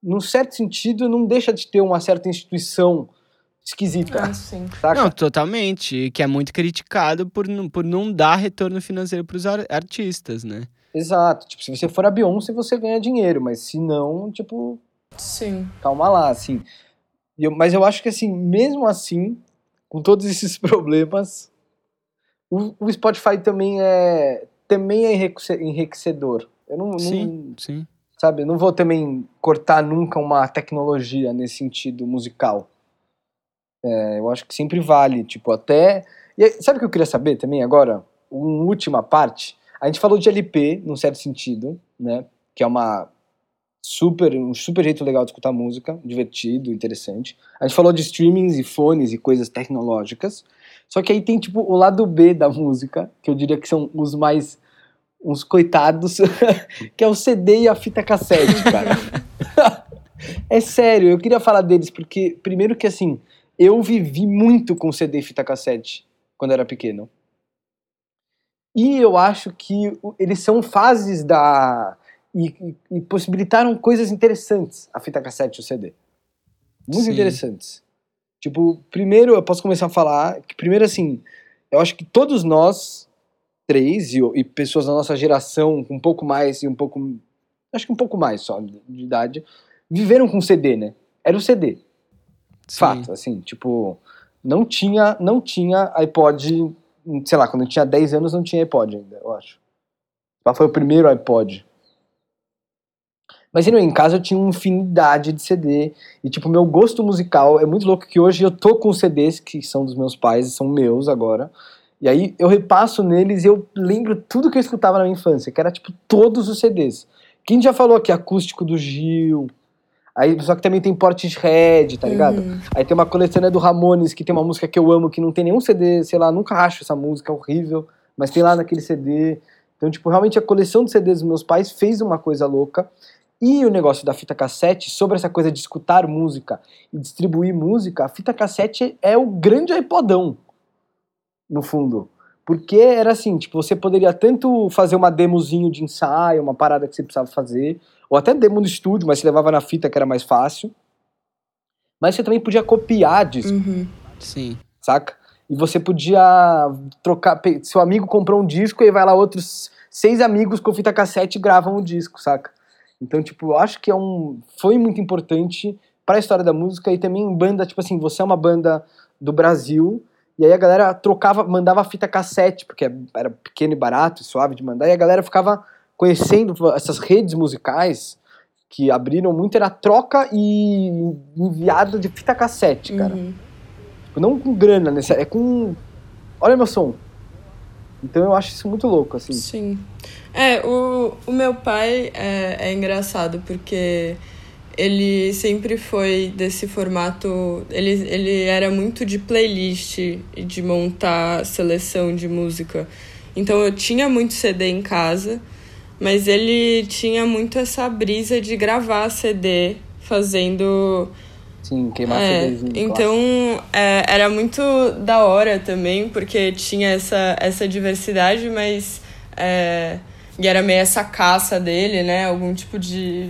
num certo sentido, não deixa de ter uma certa instituição esquisita, Sim. saca? Não, totalmente. E que é muito criticado por não dar retorno financeiro pros artistas, né? Exato. Tipo, se você for a Beyoncé, você ganha dinheiro, mas se não, tipo, Sim. calma lá, assim. Mas eu acho que, assim, mesmo assim, com todos esses problemas, o Spotify também é enriquecedor. Eu não, Sim. sabe, eu não vou também cortar nunca uma tecnologia nesse sentido musical. Eu acho que sempre vale, tipo, até... sabe o que eu queria saber também agora? Uma última parte. A gente falou de LP, num certo sentido, né? Que é um super jeito legal de escutar música, divertido, interessante. A gente falou de streamings e fones e coisas tecnológicas. Só que aí tem, tipo, o lado B da música, que eu diria que são uns coitados, que é o CD e a fita cassete, cara. É sério, eu queria falar deles, porque, primeiro que, assim, eu vivi muito com CD e fita cassete quando era pequeno. E eu acho que eles são fases e possibilitaram coisas interessantes, a fita cassete e o CD. Muito Sim. interessantes. Tipo, primeiro, eu posso começar a falar que, primeiro, assim, eu acho que todos nós, três, e pessoas da nossa geração, com um pouco mais e um pouco... Acho que um pouco mais só de idade, viveram com CD, né? Era o CD. Sim. Fato, assim, tipo, não tinha iPod, sei lá, quando eu tinha 10 anos não tinha iPod ainda, eu acho. Foi o primeiro iPod. Mas em casa eu tinha uma infinidade de CD, e tipo, meu gosto musical é muito louco que hoje eu tô com CDs que são dos meus pais, são meus agora, e aí eu repasso neles e eu lembro tudo que eu escutava na minha infância, que era tipo todos os CDs. Quem já falou aqui, acústico do Gil... Aí, só que também tem Portishead, tá ligado? Aí tem uma coletânea do Ramones, que tem uma música que eu amo, que não tem nenhum CD, sei lá, nunca acho essa música, é horrível, mas tem lá naquele CD. Então, tipo, realmente a coleção de CDs dos meus pais fez uma coisa louca. E o negócio da fita cassete, sobre essa coisa de escutar música e distribuir música, a fita cassete é o grande iPodão, no fundo. Porque era assim, tipo, você poderia tanto fazer uma demozinho de ensaio, uma parada que você precisava fazer, ou até demo no estúdio, mas você levava na fita que era mais fácil. Mas você também podia copiar disco, Sim. saca? E você podia trocar, seu amigo comprou um disco e vai lá outros 6 amigos com fita cassete e gravam o disco, saca? Então, tipo, eu acho que foi muito importante pra história da música e também em banda, tipo assim, você é uma banda do Brasil, e aí a galera mandava fita cassete, porque era pequeno e barato, suave de mandar, e a galera ficava conhecendo essas redes musicais que abriram muito, era troca e enviado de fita cassete, cara. Não com grana, né? É com... Olha meu som. Então eu acho isso muito louco, assim. Sim. O meu pai é engraçado, porque ele sempre foi desse formato... Ele era muito de playlist e de montar seleção de música. Então eu tinha muito CD em casa, mas ele tinha muito essa brisa de gravar CD, fazendo... Sim, queimar CDzinho. Então, era muito da hora também, porque tinha essa diversidade, mas... e era meio essa caça dele, né? Algum tipo de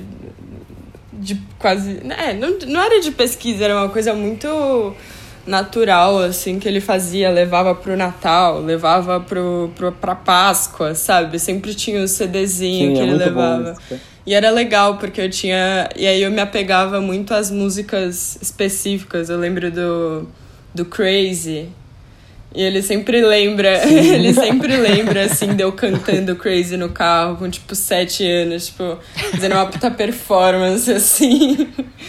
quase... Não era de pesquisa, era uma coisa muito natural, assim, que ele fazia. Levava pro Natal, levava pra Páscoa, sabe? Sempre tinha o CDzinho que ele levava. E era legal, porque eu tinha... E aí eu me apegava muito às músicas específicas. Eu lembro do Crazy. E ele sempre lembra... Ele sempre lembra, assim, de eu cantando Crazy no carro, com, tipo, 7 anos. Tipo, fazendo uma puta performance, assim.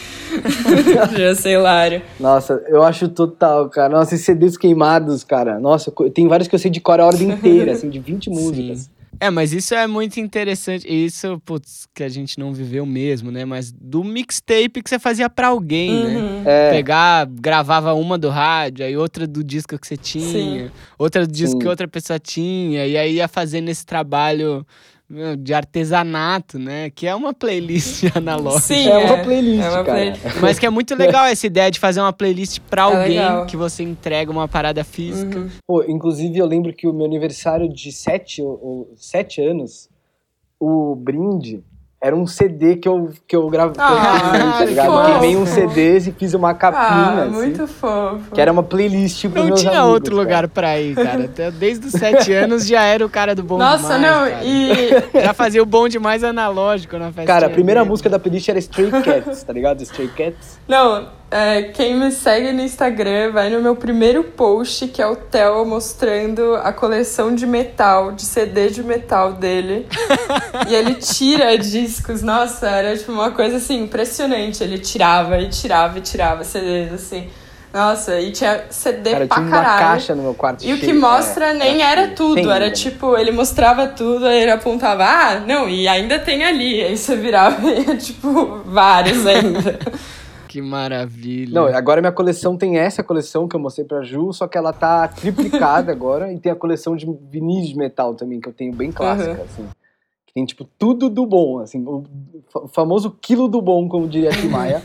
Já sei lá. Nossa, eu acho total, cara. Nossa, esses CDs queimados, cara. Nossa, tem vários que eu sei de cor a ordem inteira, assim, de 20 músicas. Mas isso é muito interessante. Isso, putz, que a gente não viveu mesmo, né? Mas do mixtape que você fazia pra alguém, né? Gravava uma do rádio, aí outra do disco que você tinha, outra do disco que outra pessoa tinha, e aí ia fazendo esse trabalho de artesanato, né? Que é uma playlist analógica. Sim, é uma playlist, cara. Mas que é muito legal essa ideia de fazer uma playlist pra alguém que você entrega uma parada física. Pô, inclusive eu lembro que o meu aniversário de 7 anos, o brinde Era um CD que eu gravei, Ah, tá ligado? que Queimei fofo. uns CDs e fiz uma capinha, assim, muito fofo. que era uma playlist pros Não meus tinha amigos, outro cara. lugar pra ir, cara. Até desde os 7 anos já era o cara do bom Nossa, demais, não, cara. e... Já fazia o bom demais analógico na festa. Cara, a primeira música da playlist era Stray Cats, tá ligado? Stray Cats. Não, quem me segue no Instagram vai no meu primeiro post, que é o Theo mostrando a coleção de metal, de CD de metal dele. E ele tira discos, nossa, era tipo uma coisa assim, impressionante. Ele tirava e tirava e tirava CDs, assim. Nossa, e tinha CD Cara, pra tinha uma caralho. caixa no meu quarto. E o que cheio. mostra nem era cheio. tudo, Tem era ainda, né? tipo, ele mostrava tudo, aí ele apontava, não, e ainda tem ali. Aí você virava e ia, tipo, vários ainda. Que maravilha. Não, agora minha coleção tem essa coleção que eu mostrei pra Ju, só que ela tá triplicada agora. E tem a coleção de vinis de metal também, que eu tenho bem clássica, assim. Que tem, tipo, tudo do bom, assim. O famoso quilo do bom, como diria a Tim Maia.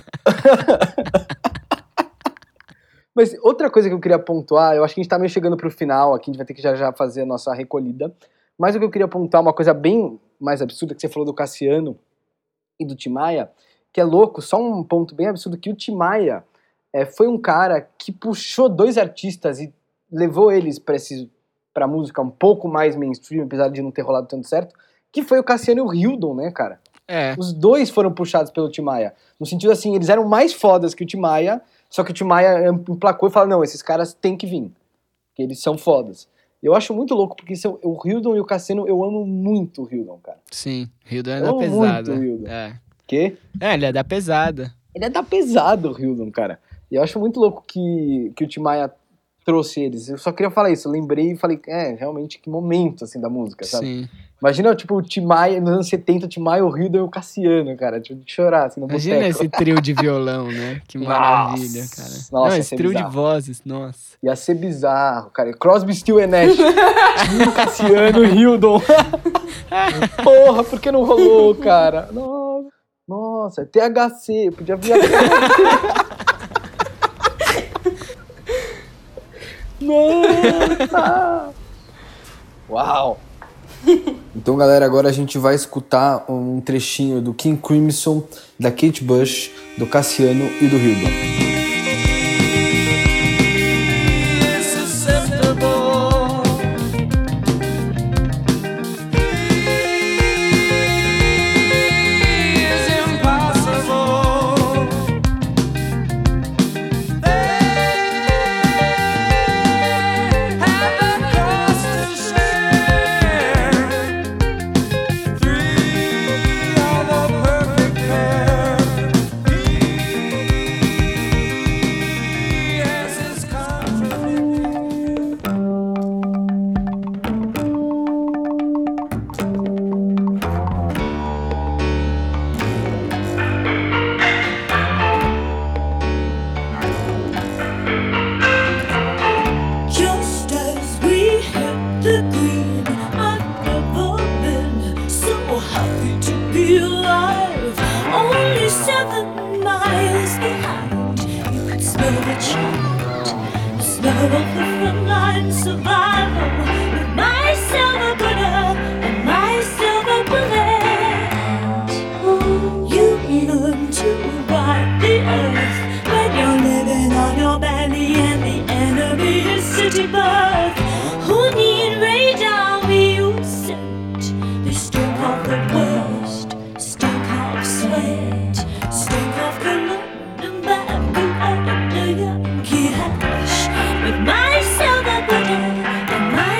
Mas outra coisa que eu queria pontuar, eu acho que a gente tá meio chegando pro final aqui, a gente vai ter que já fazer a nossa recolhida. Mas o que eu queria pontuar, uma coisa bem mais absurda, que você falou do Cassiano e do Tim Maia, que é louco, só um ponto bem absurdo, que o Tim Maia foi um cara que puxou dois artistas e levou eles pra música um pouco mais mainstream, apesar de não ter rolado tanto certo, que foi o Cassiano e o Hildon, né, cara? Os dois foram puxados pelo Tim Maia. No sentido assim, eles eram mais fodas que o Tim Maia, só que o Tim Maia emplacou e falou, não, esses caras têm que vir, porque eles são fodas. Eu acho muito louco, porque o Hildon e o Cassiano, eu amo muito o Hildon, cara. Sim, Hildon é Eu da amo pesada. muito o Hildon. É. Quê? Ele é da pesada. Ele é da pesada, o Hildon, cara. E eu acho muito louco que o Tim Maia trouxe eles. Eu só queria falar isso, eu lembrei e falei, realmente, que momento, assim, da música, sabe? Sim. Imagina, tipo, o Tim Maia, nos anos 70, o Tim Maia, o Hildon e o Cassiano, cara. Tipo, de chorar, assim, no Imagina boteco. esse trio de violão, né? Que maravilha, Nossa, cara. nossa, Não, ia esse ser trio de bizarro. vozes, nossa. Ia ser bizarro, cara. Crosby, Still and Nash. Tim, Cassiano, Hildon. Porra, por que não rolou, cara? Nossa, THC, podia vir Nossa! Uau! Então, galera, agora a gente vai escutar um trechinho do King Crimson, da Kate Bush, do Cassiano e do Hildon. Just as we hit the green, I've never been so happy to be alive. Only 7 miles behind, you could smell the chant, the smell of the front line survival. With my silver gunner and my silver bullet, you learn to ride the earth when you're living on your belly and the enemy is city birth. Who need radar we use scent? They stink of the worst, stink of sweat, stink of cologne and bamboo and the Yankee hash. With my silver gunner and my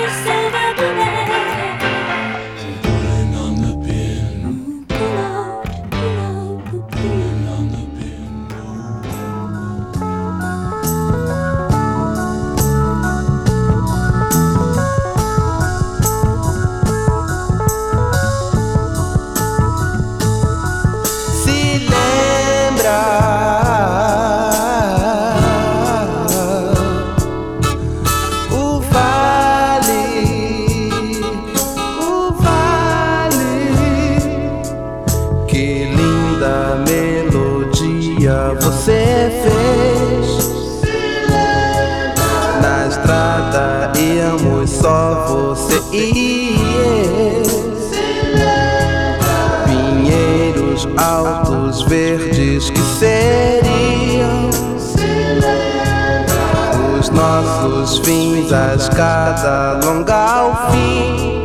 altos verdes que seriam os nossos fins, a escada longa ao fim.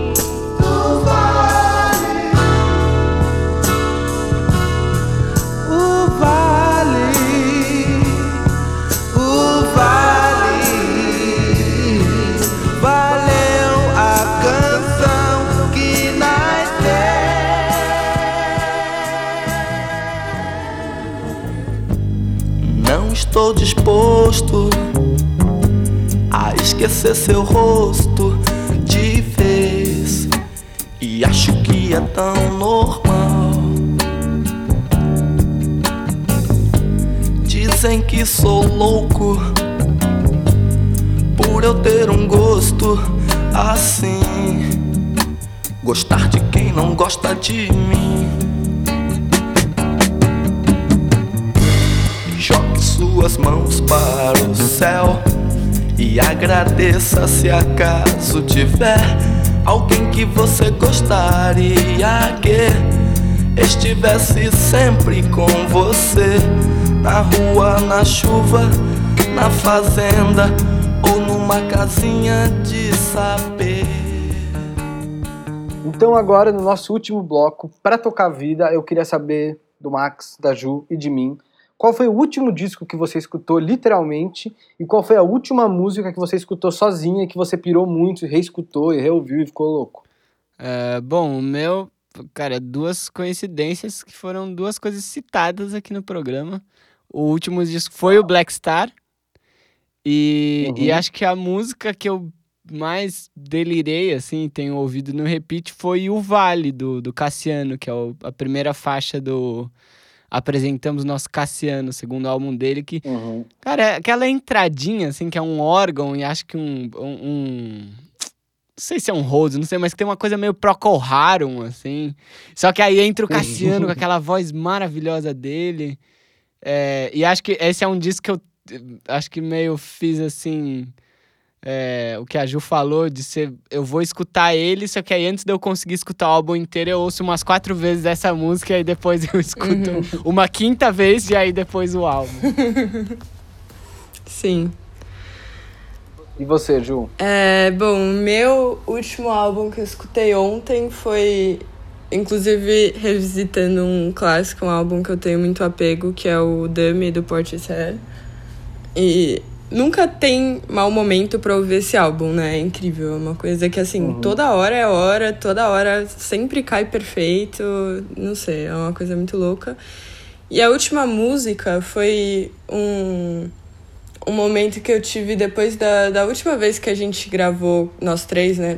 Estou disposto a esquecer seu rosto de vez, e acho que é tão normal. Dizem que sou louco por eu ter um gosto assim, gostar de quem não gosta de mim. Jogue suas mãos para o céu e agradeça se acaso tiver alguém que você gostaria que estivesse sempre com você, na rua, na chuva, na fazenda ou numa casinha de saber. Então agora, no nosso último bloco, para tocar a vida, eu queria saber do Max, da Ju e de mim, qual foi o último disco que você escutou literalmente e qual foi a última música que você escutou sozinha e que você pirou muito, reescutou e reouviu e ficou louco? Bom, o meu, cara, duas coincidências que foram duas coisas citadas aqui no programa. O último disco foi o Black Star e acho que a música que eu mais delirei, assim, tenho ouvido no repeat foi o Vale, do Cassiano, que é a primeira faixa do... Apresentamos Nosso Cassiano, segundo álbum dele, que, cara, é aquela entradinha, assim, que é um órgão e acho que não sei se é um Rhodes, não sei, mas que tem uma coisa meio Procol Harum, assim. Só que aí entra o Cassiano com aquela voz maravilhosa dele. E acho que esse é um disco que eu acho que meio fiz, assim... o que a Ju falou de ser... Eu vou escutar ele, só que aí antes de eu conseguir escutar o álbum inteiro, eu ouço umas 4 vezes essa música e aí depois eu escuto uma 5ª vez e aí depois o álbum. Sim. E você, Ju? Bom, o meu último álbum que eu escutei ontem foi, inclusive, revisitando um clássico, um álbum que eu tenho muito apego, que é o Dummy, do Portishead. E... nunca tem mau momento pra ouvir esse álbum, né? É incrível, é uma coisa que, assim, toda hora sempre cai perfeito, não sei, é uma coisa muito louca. E a última música foi um momento que eu tive depois da última vez que a gente gravou, nós três, né?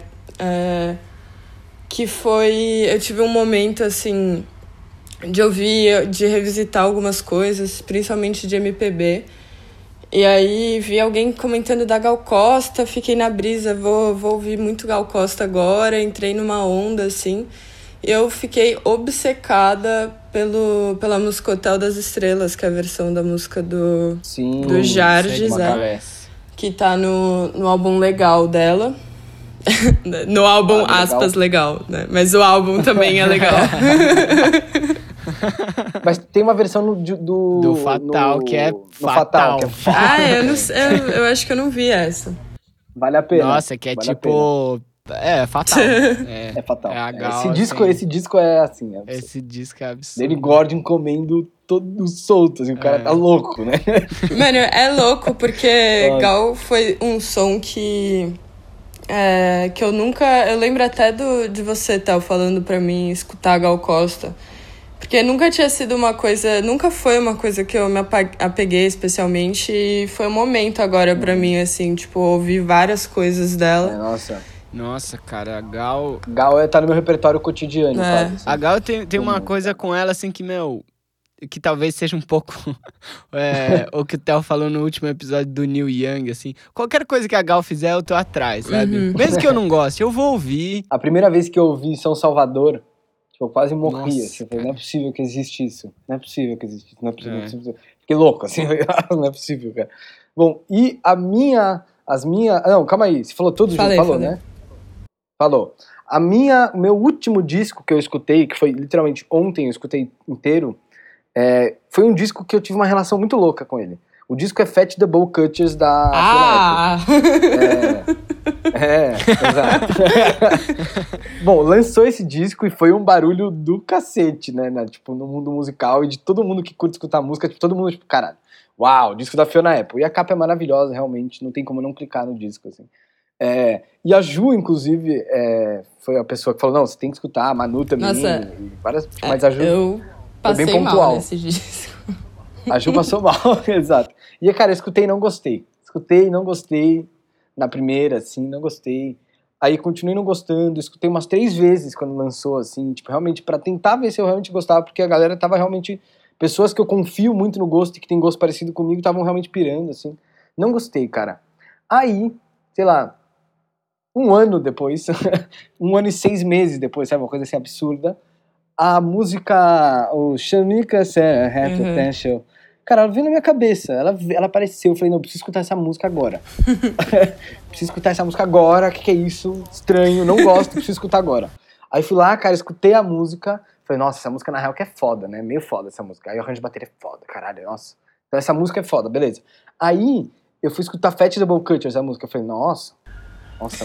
Que foi... eu tive um momento, assim, de ouvir, de revisitar algumas coisas, principalmente de MPB. E aí vi alguém comentando da Gal Costa, fiquei na brisa, vou ouvir muito Gal Costa agora, entrei numa onda, assim. E eu fiquei obcecada pela música Hotel das Estrelas, que é a versão da música do Jardes, que tá no álbum Legal dela. No álbum, aspas, legal, né? Mas o álbum também é legal. Mas tem uma versão do Fatal, que é Fatal. Eu acho que eu não vi essa. Vale a pena. Nossa, que é vale tipo... Fatal. É Fatal. É a Gal, esse disco é assim. É esse disco é absurdo. Danny Gordon comendo todo solto, assim, o cara tá louco, né? Mano, é louco, porque Gal foi um som que eu nunca... Eu lembro até de você, Théo, falando pra mim escutar a Gal Costa. Porque nunca tinha sido uma coisa... Nunca foi uma coisa que eu me apeguei especialmente. E foi um momento agora pra mim, assim, tipo, ouvir várias coisas dela. Nossa, cara, a Gal... Gal tá no meu repertório cotidiano, sabe? Assim. A Gal tem uma coisa com ela, assim, que, que talvez seja um pouco o que o Theo falou no último episódio do Neil Young, assim. Qualquer coisa que a Gal fizer, eu tô atrás, sabe? Mesmo que eu não goste, eu vou ouvir. A primeira vez que eu ouvi São Salvador, eu quase morri, assim. Não é possível que existe isso. Não é possível que existe isso. Não é possível. Fiquei louco, assim. Não é possível, cara. Bom, e as minhas... Não, calma aí. Você falou tudo, Ju? Falou, né? Falou. O meu último disco que eu escutei, que foi literalmente ontem, eu escutei inteiro, foi um disco que eu tive uma relação muito louca com ele. O disco é Fat the Bowl Cutters da exato. Bom, lançou esse disco e foi um barulho do cacete, né? Tipo, no mundo musical e de todo mundo que curte escutar música, tipo, todo mundo, tipo, caralho, uau, disco da Fiona Apple. E a capa é maravilhosa, realmente, não tem como não clicar no disco, assim. E a Ju, inclusive, foi a pessoa que falou, não, você tem que escutar, a Manu também. Nossa, mas a Ju eu passei bem pontual. mal nesse disco. A Ju passou mal, exato. E, cara, eu escutei e não gostei. Escutei e não gostei. Na primeira, assim, não gostei. Aí continuei não gostando. Escutei umas 3 vezes quando lançou, assim, tipo, realmente pra tentar ver se eu realmente gostava, porque a galera tava realmente... Pessoas que eu confio muito no gosto e que tem gosto parecido comigo estavam realmente pirando, assim. Não gostei, cara. Aí, sei lá, 1 ano depois, 1 ano e 6 meses depois, sabe, uma coisa assim absurda, a música, o Shanika Sarah Have Potential, cara, ela veio na minha cabeça, ela apareceu, eu falei, não, eu preciso escutar essa música agora. Preciso escutar essa música agora, o que é isso? Estranho, não gosto, preciso escutar agora. Aí fui lá, cara, escutei a música, falei, nossa, essa música na real que é foda, né, meio foda essa música. Aí o arranjo de bateria é foda, caralho, nossa. Então essa música é foda, beleza. Aí eu fui escutar Fat the Bowl Cutters, a música, eu falei, nossa, a música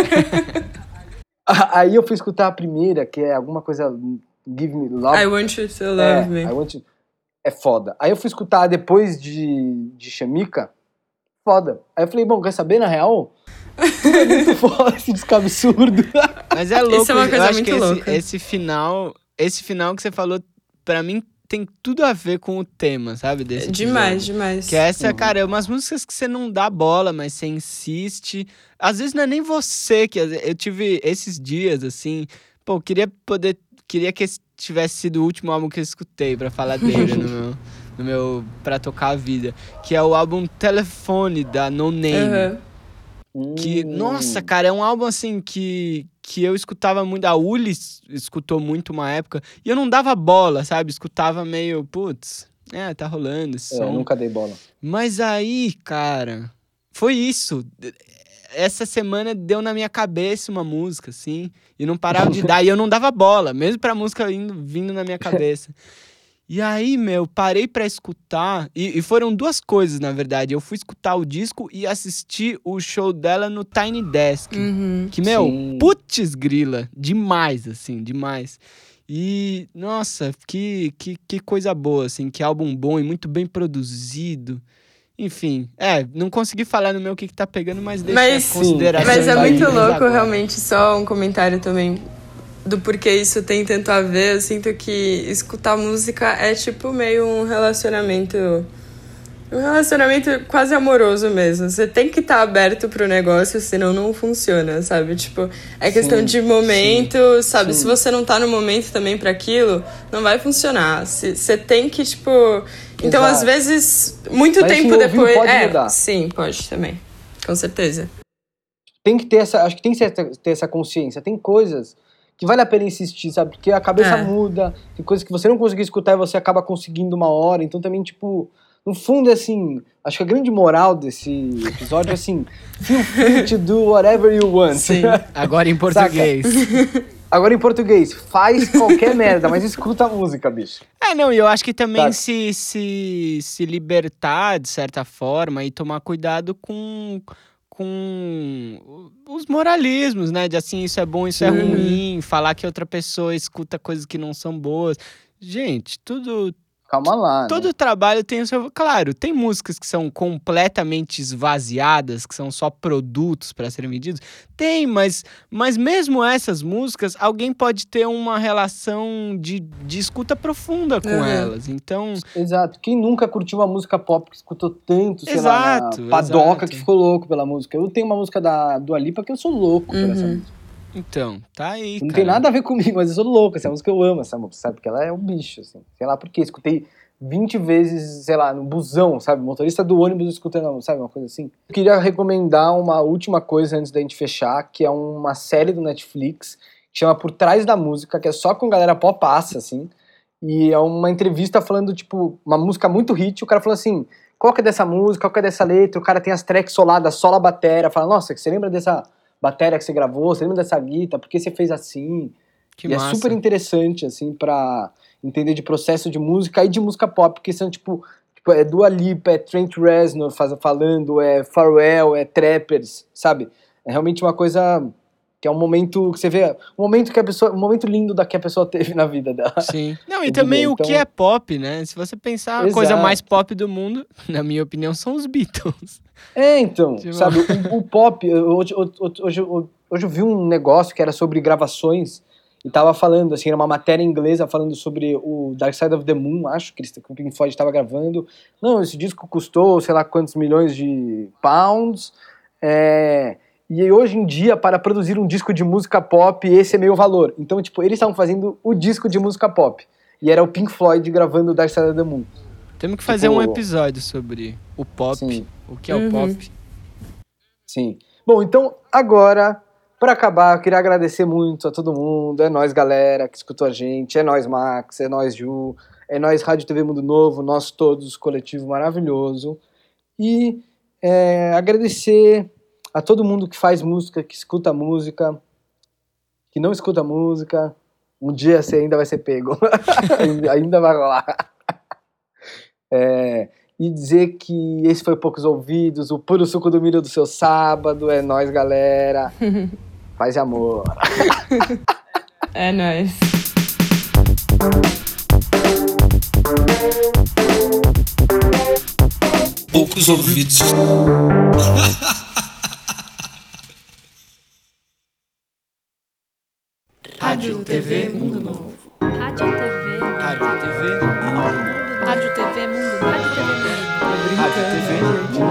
Aí eu fui escutar a primeira, que é alguma coisa, Give Me Love. I Want You to Love Me. I Want You... É foda. Aí eu fui escutar depois de Shamika, foda. Aí eu falei, bom, quer saber, na real? É muito foda esse disco absurdo. Mas é louco, Isso é uma coisa eu acho muito que louca. esse final que você falou, pra mim, tem tudo a ver com o tema, sabe? Desse Demais, episódio. demais. Que essa, cara, é umas músicas que você não dá bola, mas você insiste. Às vezes não é nem você que... Eu tive esses dias, assim... Pô, queria que esse tivesse sido o último álbum que eu escutei pra falar dele no meu... Pra tocar a vida. Que é o álbum Telefone, da No Name. Que, nossa, cara, é um álbum, assim, que eu escutava muito. A Uli escutou muito uma época. E eu não dava bola, sabe? Escutava meio, putz, tá rolando esse som. Eu nunca dei bola. Mas aí, cara, foi isso. Essa semana deu na minha cabeça uma música, assim, e não parava de dar. E eu não dava bola, mesmo pra música vindo na minha cabeça. E aí, parei pra escutar, e foram 2 coisas, na verdade. Eu fui escutar o disco e assistir o show dela no Tiny Desk. Que, putz grila, demais, assim, demais. E, nossa, que coisa boa, assim, que álbum bom e muito bem produzido. Enfim, não consegui falar no meu o que tá pegando, mas deixa a consideração. Mas é muito louco, agora. realmente, só um comentário também do porquê isso tem tanto a ver. Eu sinto que escutar música é tipo meio um relacionamento quase amoroso mesmo. Você tem que estar aberto pro negócio, senão não funciona, sabe? Tipo, é questão de momento, sabe? Se você não tá no momento também pra aquilo, não vai funcionar. Você tem que, tipo... Então, às vezes, muito mas tempo assim, depois... pode mudar. Sim, pode também. Com certeza. Tem que ter acho que tem que ter essa consciência. Tem coisas que vale a pena insistir, sabe? Porque a cabeça muda, tem coisas que você não conseguiu escutar e você acaba conseguindo uma hora. Então também, tipo, no fundo, assim, acho que a grande moral desse episódio é assim, feel free to do whatever you want. Sim. Agora em português. Agora em português, faz qualquer merda, mas escuta a música, bicho. Não, e eu acho que também se libertar, de certa forma, e tomar cuidado com os moralismos, né? De assim, isso é bom, isso é ruim, falar que outra pessoa escuta coisas que não são boas. Gente, Calma lá. Todo trabalho tem o seu... Claro, tem músicas que são completamente esvaziadas, que são só produtos para serem vendidos. Tem, mas mesmo essas músicas, alguém pode ter uma relação de escuta profunda com elas. Então... Exato. Quem nunca curtiu uma música pop que escutou tanto, sei lá, na padoca, que ficou louco pela música? Eu tenho uma música da Dua Lipa que eu sou louco por essa música. Então, tá aí, Não tem nada a ver comigo, mas eu sou louco. Essa música eu amo, essa música, sabe? Porque ela é um bicho, assim. Sei lá por quê. Escutei 20 vezes, sei lá, no busão, sabe? Motorista do ônibus escutando, sabe? Uma coisa assim. Eu queria recomendar uma última coisa antes da gente fechar, que é uma série do Netflix, que chama Por Trás da Música, que é só com galera popaça, assim. E é uma entrevista falando, tipo, uma música muito hit. O cara falou assim, qual que é dessa música, qual que é dessa letra? O cara tem as tracks soladas, sola a batera. Fala, nossa, você lembra dessa bateria que você gravou? Você lembra dessa guitarra? Por que você fez assim? Que E massa. é super interessante, assim, pra entender de processo de música e de música pop, porque são, tipo é Dua Lipa, é Trent Reznor falando, é Pharrell, é Trappers, sabe? É realmente uma coisa que é um momento que você vê, um momento lindo que a pessoa teve na vida dela. Sim. Não, e Eu também diria, o que então- é pop, né? Se você pensar, a coisa Exato. mais pop do mundo, na minha opinião, são os Beatles. Então, Tipo- sabe, o pop, hoje eu vi um negócio que era sobre gravações, e tava falando, assim, era uma matéria inglesa falando sobre o Dark Side of the Moon, acho que o Pink Floyd estava gravando. Não, esse disco custou, sei lá quantos milhões de pounds, e hoje em dia, para produzir um disco de música pop, esse é meio valor. Então, tipo, eles estavam fazendo o disco de música pop, e era o Pink Floyd gravando o Dark Side of the Moon. Temos que fazer Tipo- um episódio sobre o pop, Sim. o que é o pop. Sim. Bom, então, agora, para acabar, eu queria agradecer muito a todo mundo. É nóis, galera, que escutou a gente. É nóis, Max. É nóis, Ju. É nóis, Rádio TV Mundo Novo. Nós todos, coletivo maravilhoso. E agradecer a todo mundo que faz música, que escuta música, que não escuta música. Um dia você ainda vai ser pego. Ainda vai rolar. E dizer que esse foi Poucos Ouvidos, o puro suco do milho do seu sábado. É nóis, galera. Paz e amor. É nóis. Poucos ouvidos. Rádio TV Mundo Novo. Rádio TV. Rádio TV. Rádio TV Mundo Novo. Rádio TV Mundo Novo. Rádio TV.